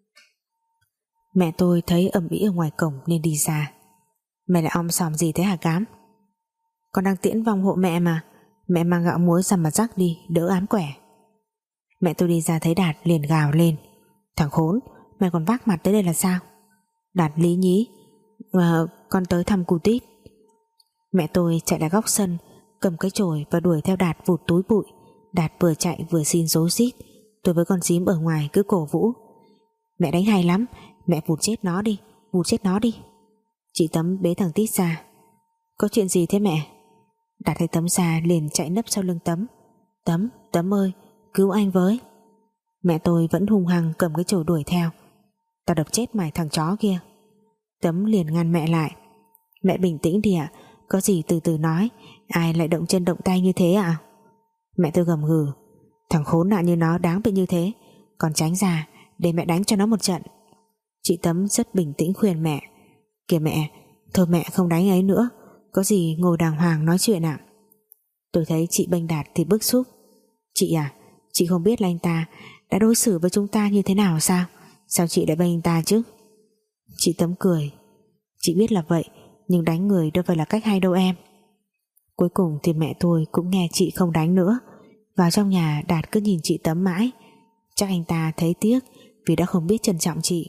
Speaker 1: Mẹ tôi thấy ầm ĩ ở ngoài cổng nên đi ra: Mày lại om sòm gì thế hả Cám? Con đang tiễn vong hộ mẹ mà, mẹ mang gạo muối ra mà rắc đi, đỡ ám quẻ. Mẹ tôi đi ra thấy Đạt liền gào lên: Thằng khốn, mày còn vác mặt tới đây là sao? Đạt lý nhí: à, Con tới thăm cu Tít. Mẹ tôi chạy ra góc sân, cầm cái chổi và đuổi theo Đạt vụt túi bụi. Đạt vừa chạy vừa xin rối rít. Tôi với con Dím ở ngoài cứ cổ vũ: Mẹ đánh hay lắm, mẹ vụt chết nó đi, vụt chết nó đi. Chị Tấm bế thằng Tít ra: Có chuyện gì thế mẹ? Đạt thấy Tấm ra liền chạy nấp sau lưng Tấm: Tấm, Tấm ơi, cứu anh với. Mẹ tôi vẫn hung hăng cầm cái chổi đuổi theo: Tao đập chết mày thằng chó kia. Tấm liền ngăn mẹ lại: Mẹ bình tĩnh đi ạ, có gì từ từ nói, ai lại động chân động tay như thế ạ? Mẹ tôi gầm gừ: Thằng khốn nạn như nó đáng bị như thế, còn tránh ra để mẹ đánh cho nó một trận. Chị Tấm rất bình tĩnh khuyên mẹ: Kìa mẹ, thôi mẹ không đánh ấy nữa, có gì ngồi đàng hoàng nói chuyện ạ. Tôi thấy chị bênh Đạt thì bức xúc: Chị à, chị không biết là anh ta đã đối xử với chúng ta như thế nào sao? Sao chị lại bênh anh ta chứ? Chị Tấm cười: Chị biết là vậy, nhưng đánh người đâu phải là cách hay đâu em. Cuối cùng thì mẹ tôi cũng nghe chị không đánh nữa. Vào trong nhà, Đạt cứ nhìn chị Tấm mãi. Chắc anh ta thấy tiếc vì đã không biết trân trọng chị.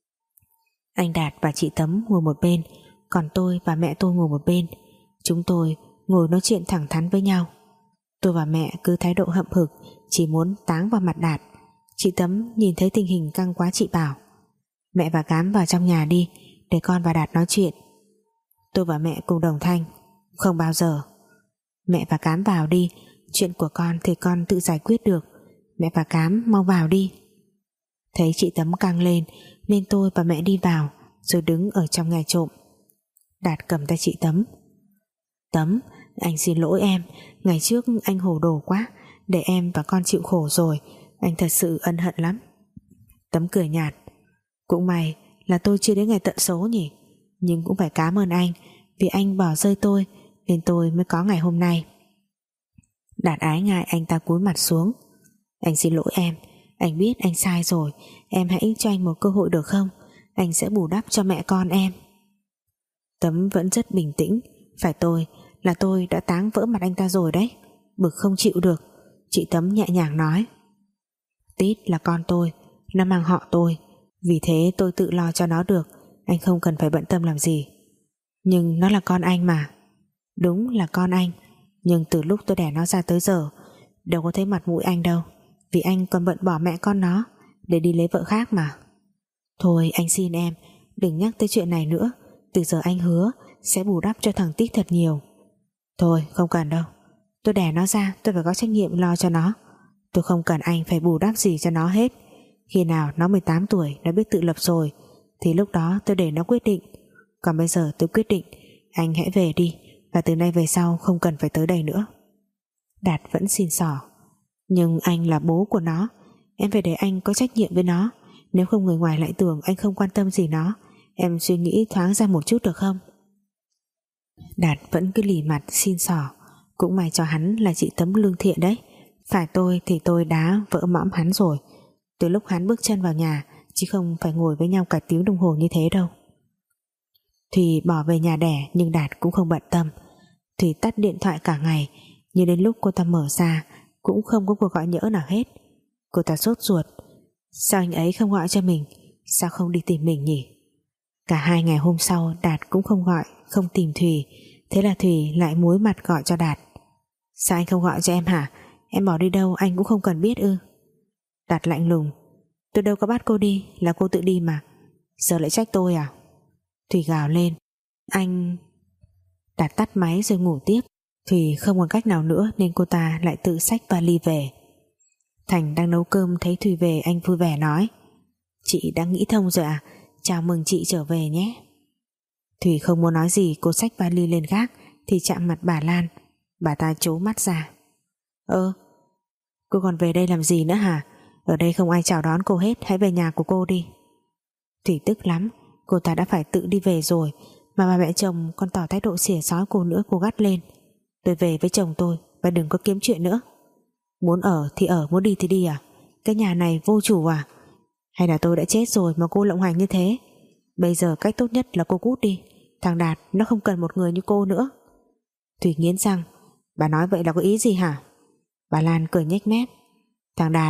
Speaker 1: Anh Đạt và chị Tấm ngồi một bên, còn tôi và mẹ tôi ngồi một bên. Chúng tôi ngồi nói chuyện thẳng thắn với nhau. Tôi và mẹ cứ thái độ hậm hực, chỉ muốn táng vào mặt Đạt. Chị Tấm nhìn thấy tình hình căng quá, chị bảo: Mẹ và Cám vào trong nhà đi, để con và Đạt nói chuyện. Tôi và mẹ cùng đồng thanh: Không bao giờ. Mẹ và Cám vào đi, chuyện của con thì con tự giải quyết được. Mẹ và Cám mau vào đi. Thấy chị Tấm căng lên nên tôi và mẹ đi vào, rồi đứng ở trong nghe trộm. Đạt cầm tay chị Tấm: Tấm, anh xin lỗi em, ngày trước anh hồ đồ quá, để em và con chịu khổ rồi, anh thật sự ân hận lắm. Tấm cười nhạt: Cũng may là tôi chưa đến ngày tận số nhỉ, nhưng cũng phải cảm ơn anh, vì anh bỏ rơi tôi nên tôi mới có ngày hôm nay. Đạt ái ngại, anh ta cúi mặt xuống: Anh xin lỗi em, anh biết anh sai rồi, em hãy cho anh một cơ hội được không? Anh sẽ bù đắp cho mẹ con em. Tấm vẫn rất bình tĩnh: Phải tôi, là tôi đã táng vỡ mặt anh ta rồi đấy. Bực không chịu được, chị Tấm nhẹ nhàng nói: Tít là con tôi, nó mang họ tôi, vì thế tôi tự lo cho nó được, anh không cần phải bận tâm làm gì. Nhưng nó là con anh mà. Đúng là con anh, nhưng từ lúc tôi đẻ nó ra tới giờ đâu có thấy mặt mũi anh đâu, vì anh còn bận bỏ mẹ con nó để đi lấy vợ khác mà. Thôi anh xin em đừng nhắc tới chuyện này nữa, từ giờ anh hứa sẽ bù đắp cho thằng Tít thật nhiều. Thôi không cần đâu, tôi đẻ nó ra tôi phải có trách nhiệm lo cho nó, tôi không cần anh phải bù đắp gì cho nó hết. Khi nào nó mười tám tuổi, nó biết tự lập rồi thì lúc đó tôi để nó quyết định. Còn bây giờ tôi quyết định anh hãy về đi, và từ nay về sau không cần phải tới đây nữa. Đạt vẫn xin xỏ: Nhưng anh là bố của nó, em phải để anh có trách nhiệm với nó, nếu không người ngoài lại tưởng anh không quan tâm gì nó. Em suy nghĩ thoáng ra một chút được không? Đạt vẫn cứ lì mặt xin xỏ. Cũng may cho hắn là chị Tấm lương thiện đấy. Phải tôi thì tôi đã vỡ mõm hắn rồi, từ lúc hắn bước chân vào nhà, chứ không phải ngồi với nhau cả tiếng đồng hồ như thế đâu. Thùy bỏ về nhà đẻ, nhưng Đạt cũng không bận tâm. Thùy tắt điện thoại cả ngày, nhưng đến lúc cô ta mở ra cũng không có cuộc gọi nhỡ nào hết. Cô ta sốt ruột: Sao anh ấy không gọi cho mình, sao không đi tìm mình nhỉ? Cả hai ngày hôm sau Đạt cũng không gọi, không tìm Thùy. Thế là Thùy lại muối mặt gọi cho Đạt: Sao anh không gọi cho em hả? Em bỏ đi đâu anh cũng không cần biết ư? Đạt lạnh lùng: Tôi đâu có bắt cô đi, là cô tự đi mà, giờ lại trách tôi à? Thùy gào lên: Anh... Đạt tắt máy rồi ngủ tiếp. Thùy không còn cách nào nữa nên cô ta lại tự xách vali về. Thành đang nấu cơm thấy Thùy về, anh vui vẻ nói: Chị đã nghĩ thông rồi à? Chào mừng chị trở về nhé. Thùy không muốn nói gì, cô xách vali lên gác thì chạm mặt bà Lan. Bà ta trố mắt ra: Ơ, cô còn về đây làm gì nữa hả? Ở đây không ai chào đón cô hết, hãy về nhà của cô đi. Thùy tức lắm, cô ta đã phải tự đi về rồi mà bà mẹ chồng còn tỏ thái độ xỉa xói cô nữa. Cô gắt lên: Tôi về với chồng tôi và đừng có kiếm chuyện nữa. Muốn ở thì ở, muốn đi thì đi à? Cái nhà này vô chủ à? Hay là tôi đã chết rồi mà cô lộng hành như thế? Bây giờ cách tốt nhất là cô cút đi. Thằng Đạt nó không cần một người như cô nữa. Thùy nghiến răng: Bà nói vậy là có ý gì hả? Bà Lan cười nhếch mép: Thằng Đạt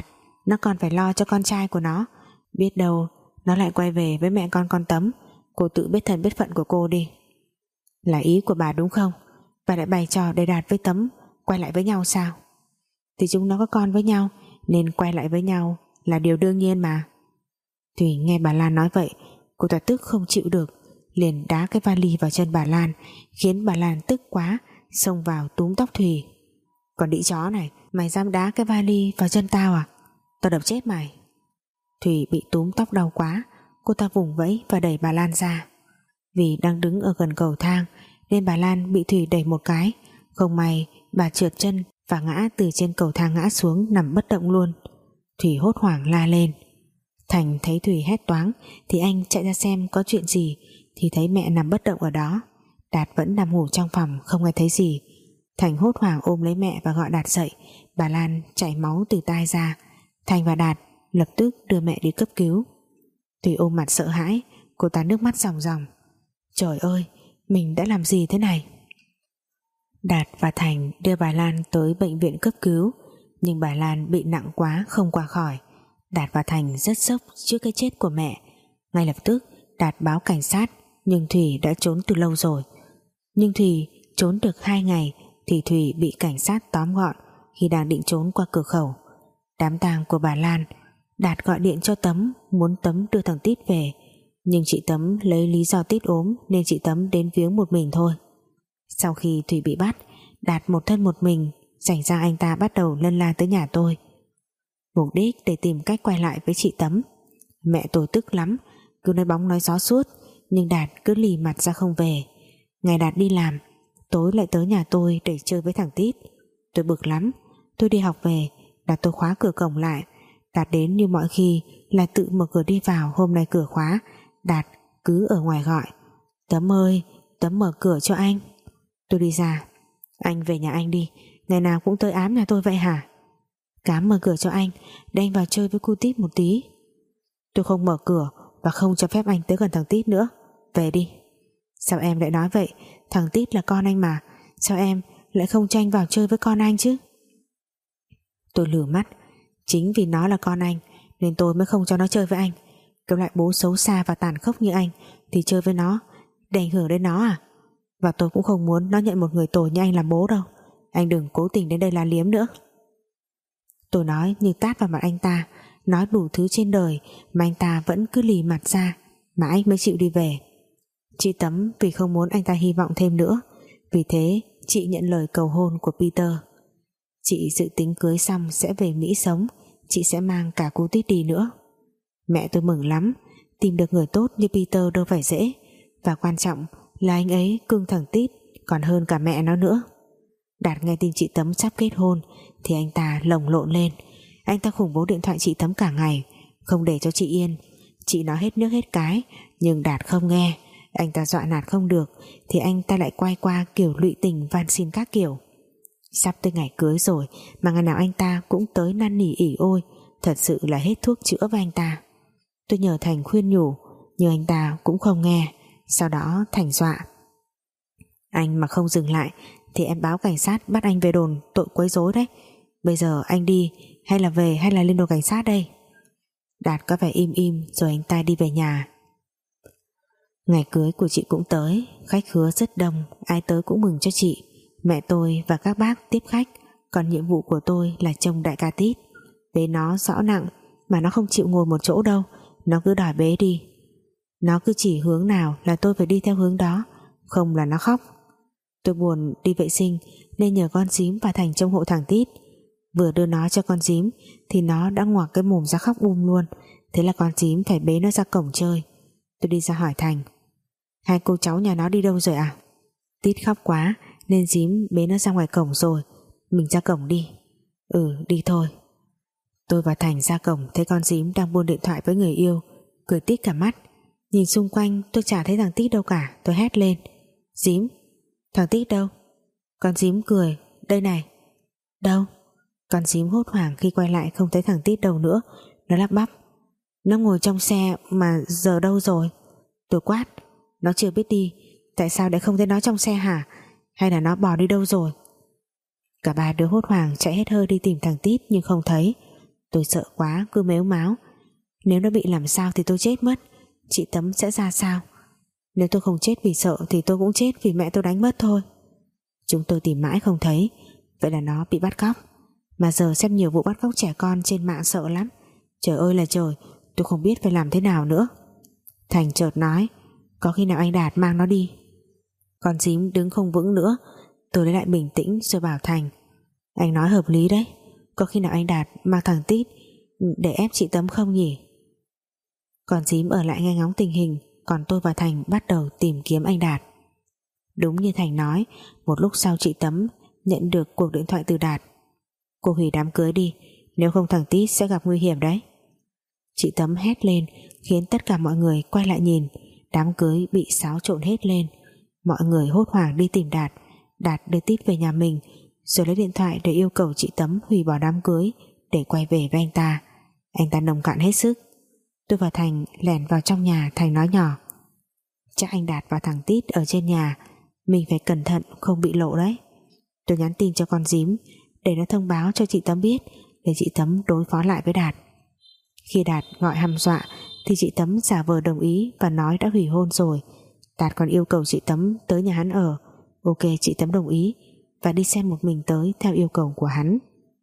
Speaker 1: Nó còn phải lo cho con trai của nó. Biết đâu nó lại quay về với mẹ con con Tấm. Cô tự biết thân biết phận của cô đi. Là ý của bà đúng không? Bà lại bày trò để Đạt với Tấm quay lại với nhau sao? Thì chúng nó có con với nhau, nên quay lại với nhau là điều đương nhiên mà. Thủy nghe bà Lan nói vậy, cô ta tức không chịu được, liền đá cái vali vào chân bà Lan, khiến bà Lan tức quá, xông vào túm tóc Thủy. Còn đĩ chó này, mày dám đá cái vali vào chân tao à? Tao đập chết mày. Thủy bị túm tóc đau quá, cô ta vùng vẫy và đẩy bà Lan ra. Vì đang đứng ở gần cầu thang nên bà Lan bị Thủy đẩy một cái, không may bà trượt chân và ngã từ trên cầu thang ngã xuống, nằm bất động luôn. Thủy hốt hoảng la lên. Thành thấy Thủy hét toáng thì anh chạy ra xem có chuyện gì, thì thấy mẹ nằm bất động ở đó. Đạt vẫn nằm ngủ trong phòng, không nghe thấy gì. Thành hốt hoảng ôm lấy mẹ và gọi Đạt dậy. Bà Lan chảy máu từ tai ra. Thành và Đạt lập tức đưa mẹ đi cấp cứu. Thủy ôm mặt sợ hãi, cô ta nước mắt ròng ròng. Trời ơi, mình đã làm gì thế này? Đạt và Thành đưa bà Lan tới bệnh viện cấp cứu, nhưng bà Lan bị nặng quá không qua khỏi. Đạt và Thành rất sốc trước cái chết của mẹ. Ngay lập tức Đạt báo cảnh sát, nhưng Thủy đã trốn từ lâu rồi. Nhưng Thủy trốn được hai ngày thì Thủy bị cảnh sát tóm gọn khi đang định trốn qua cửa khẩu. Đám tang của bà Lan, Đạt gọi điện cho Tấm, muốn Tấm đưa thằng Tít về, nhưng chị Tấm lấy lý do Tít ốm nên chị Tấm đến viếng một mình thôi. Sau khi Thủy bị bắt, Đạt một thân một mình, rảnh ra anh ta bắt đầu lân la tới nhà tôi, mục đích để tìm cách quay lại với chị Tấm. Mẹ tôi tức lắm, cứ nói bóng nói gió suốt, nhưng Đạt cứ lì mặt ra không về. Ngày Đạt đi làm, tối lại tới nhà tôi để chơi với thằng Tít. Tôi bực lắm. Tôi đi học về, Đạt tôi khóa cửa cổng lại. Đạt đến như mọi khi là tự mở cửa đi vào, hôm nay cửa khóa. Đạt cứ ở ngoài gọi: Tấm ơi, Tấm mở cửa cho anh. Tôi đi ra: Anh về nhà anh đi, ngày nào cũng tới ám nhà tôi vậy hả? Cám mở cửa cho anh, để anh vào chơi với cu Tít một tí. Tôi không mở cửa và không cho phép anh tới gần thằng Tít nữa. Về đi. Sao em lại nói vậy? Thằng Tít là con anh mà, sao em lại không cho anh vào chơi với con anh chứ? Tôi lử mắt. Chính vì nó là con anh nên tôi mới không cho nó chơi với anh. Cái loại bố xấu xa và tàn khốc như anh thì chơi với nó để ảnh hưởng đến nó à? Và tôi cũng không muốn nó nhận một người tồi như anh làm bố đâu. Anh đừng cố tình đến đây la liếm nữa. Tôi nói như tát vào mặt anh ta, nói đủ thứ trên đời mà anh ta vẫn cứ lì mặt ra, mãi mới chịu đi về. Chị Tấm vì không muốn anh ta hy vọng thêm nữa, vì thế chị nhận lời cầu hôn của Peter. Chị dự tính cưới xong sẽ về Mỹ sống, chị sẽ mang cả cô Tít đi nữa. Mẹ tôi mừng lắm, tìm được người tốt như Peter đâu phải dễ, và quan trọng là anh ấy cưng thằng Tít còn hơn cả mẹ nó nữa. Đạt nghe tin chị Tấm sắp kết hôn thì anh ta lồng lộn lên. Anh ta khủng bố điện thoại chị Tấm cả ngày, không để cho chị yên. Chị nói hết nước hết cái, nhưng Đạt không nghe. Anh ta dọa nạt không được thì anh ta lại quay qua kiểu lụy tình van xin các kiểu. Sắp tới ngày cưới rồi mà ngày nào anh ta cũng tới năn nỉ ỉ ôi, thật sự là hết thuốc chữa với anh ta. Tôi nhờ Thành khuyên nhủ, nhưng anh ta cũng không nghe. Sau đó Thành dọa: Anh mà không dừng lại thì em báo cảnh sát bắt anh về đồn tội quấy rối đấy. Bây giờ anh đi hay là về hay là lên đồn cảnh sát đây? Đạt có vẻ im im rồi anh ta đi về nhà. Ngày cưới của chị cũng tới, khách khứa rất đông, ai tới cũng mừng cho chị. Mẹ tôi và các bác tiếp khách, còn nhiệm vụ của tôi là trông đại ca Tít. Bế nó rõ nặng mà nó không chịu ngồi một chỗ đâu, nó cứ đòi bế đi. Nó cứ chỉ hướng nào là tôi phải đi theo hướng đó, không là nó khóc. Tôi buồn đi vệ sinh nên nhờ con Dím và Thành trông hộ thằng Tít. Vừa đưa nó cho con Dím thì nó đã ngoạc cái mồm ra khóc um luôn. Thế là con Dím phải bế nó ra cổng chơi. Tôi đi ra hỏi Thành: Hai cô cháu nhà nó đi đâu rồi à? Tít khóc quá nên Dím bế nó ra ngoài cổng rồi, mình ra cổng đi. Ừ, đi thôi. Tôi và Thành ra cổng thấy con Dím đang buôn điện thoại với người yêu, cười tít cả mắt. Nhìn xung quanh tôi chả thấy thằng Tít đâu cả. Tôi hét lên: Dím, thằng Tít đâu? Con Dím cười: Đây này. Đâu? Con Dím hốt hoảng khi quay lại không thấy thằng Tít đâu nữa. Nó lắp bắp: Nó ngồi trong xe mà giờ đâu rồi? Tôi quát: Nó chưa biết đi, tại sao lại không thấy nó trong xe hả? Hay là nó bỏ đi đâu rồi? Cả ba đứa hốt hoảng chạy hết hơi đi tìm thằng Tít nhưng không thấy. Tôi sợ quá cứ mếu máo. Nếu nó bị làm sao thì tôi chết mất, chị Tấm sẽ ra sao? Nếu tôi không chết vì sợ thì tôi cũng chết vì mẹ tôi đánh mất thôi. Chúng tôi tìm mãi không thấy. Vậy là nó bị bắt cóc. Mà giờ xem nhiều vụ bắt cóc trẻ con trên mạng sợ lắm. Trời ơi là trời, tôi không biết phải làm thế nào nữa. Thành chợt nói, có khi nào anh Đạt mang nó đi? Con Dím đứng không vững nữa. Tôi lấy lại bình tĩnh rồi bảo Thành, anh nói hợp lý đấy. Có khi nào anh Đạt mang thằng Tít để ép chị Tấm không nhỉ? Con Dím ở lại nghe ngóng tình hình, còn tôi và Thành bắt đầu tìm kiếm anh Đạt. Đúng như Thành nói, một lúc sau chị Tấm nhận được cuộc điện thoại từ Đạt. Cô hủy đám cưới đi, nếu không thằng Tít sẽ gặp nguy hiểm đấy. Chị Tấm hét lên khiến tất cả mọi người quay lại nhìn. Đám cưới bị xáo trộn hết lên. Mọi người hốt hoảng đi tìm Đạt. Đạt đưa Tít về nhà mình rồi lấy điện thoại để yêu cầu chị Tấm hủy bỏ đám cưới để quay về với anh ta. Anh ta nồng cạn hết sức. Tôi và Thành lẻn vào trong nhà. Thành nói nhỏ, chắc anh Đạt và thằng Tít ở trên nhà, mình phải cẩn thận không bị lộ đấy. Tôi nhắn tin cho con Dím để nó thông báo cho chị Tấm biết, để chị Tấm đối phó lại với Đạt. Khi Đạt gọi hăm dọa thì chị Tấm giả vờ đồng ý và nói đã hủy hôn rồi. Đạt còn yêu cầu chị Tấm tới nhà hắn ở. Ok, chị Tấm đồng ý và đi xem một mình tới theo yêu cầu của hắn.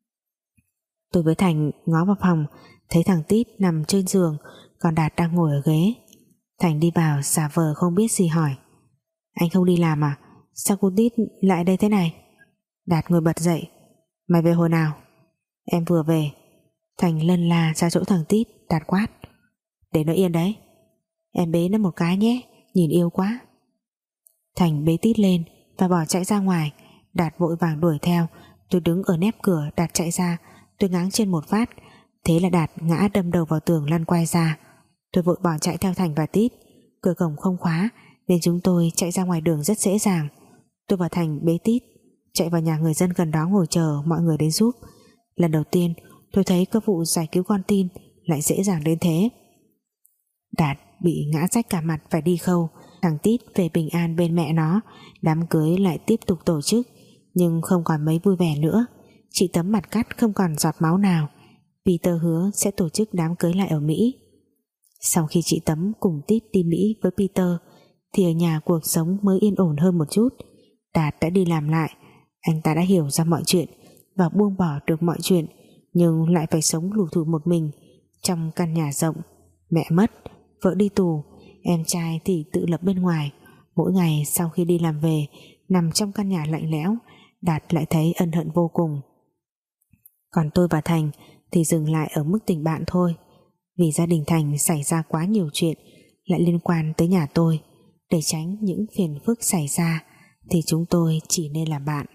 Speaker 1: Tôi với Thành ngó vào phòng, thấy thằng Tít nằm trên giường, còn Đạt đang ngồi ở ghế. Thành đi vào giả vờ không biết gì hỏi, anh không đi làm à? Sao cô Tít lại đây thế này? Đạt ngồi bật dậy, mày về hồi nào? Em vừa về. Thành lân la ra chỗ thằng Tít. Đạt quát, để nó yên đấy, em bế nó một cái nhé, nhìn yêu quá. Thành bế Tít lên và bỏ chạy ra ngoài. Đạt vội vàng đuổi theo. Tôi đứng ở nép cửa. Đạt chạy ra, tôi ngáng trên một phát, thế là Đạt ngã đâm đầu vào tường lăn quay ra. Tôi vội bỏ chạy theo Thành và Tít. Cửa cổng không khóa nên chúng tôi chạy ra ngoài đường rất dễ dàng. Tôi và Thành bế Tít chạy vào nhà người dân gần đó ngồi chờ mọi người đến giúp. Lần đầu tiên tôi thấy có vụ giải cứu con tin lại dễ dàng đến thế. Đạt bị ngã rách cả mặt phải đi khâu. Thằng Tít về bình an bên mẹ nó. Đám cưới lại tiếp tục tổ chức, nhưng không còn mấy vui vẻ nữa. Chị Tấm mặt cắt không còn giọt máu nào. Peter hứa sẽ tổ chức đám cưới lại ở Mỹ. Sau khi chị Tấm cùng Tít đi Mỹ với Peter thì ở nhà cuộc sống mới yên ổn hơn một chút. Đạt đã đi làm lại. Anh ta đã hiểu ra mọi chuyện và buông bỏ được mọi chuyện, nhưng lại phải sống lủi thủi một mình trong căn nhà rộng. Mẹ mất, vợ đi tù, em trai thì tự lập bên ngoài. Mỗi ngày sau khi đi làm về, nằm trong căn nhà lạnh lẽo, Đạt lại thấy ân hận vô cùng. Còn tôi và Thành thì dừng lại ở mức tình bạn thôi. Vì gia đình Thành xảy ra quá nhiều chuyện lại liên quan tới nhà tôi. Để tránh những phiền phức xảy ra thì chúng tôi chỉ nên làm bạn.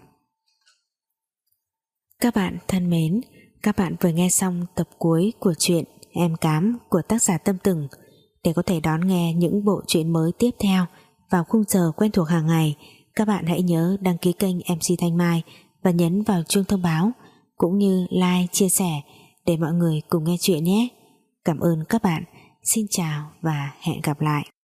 Speaker 1: Các bạn thân mến, các bạn vừa nghe xong tập cuối của truyện Em Cám của tác giả Tâm Từng. Để có thể đón nghe những bộ truyện mới tiếp theo vào khung giờ quen thuộc hàng ngày, các bạn hãy nhớ đăng ký kênh em xê Thanh Mai và nhấn vào chuông thông báo, cũng như like, chia sẻ để mọi người cùng nghe chuyện nhé. Cảm ơn các bạn. Xin chào và hẹn gặp lại.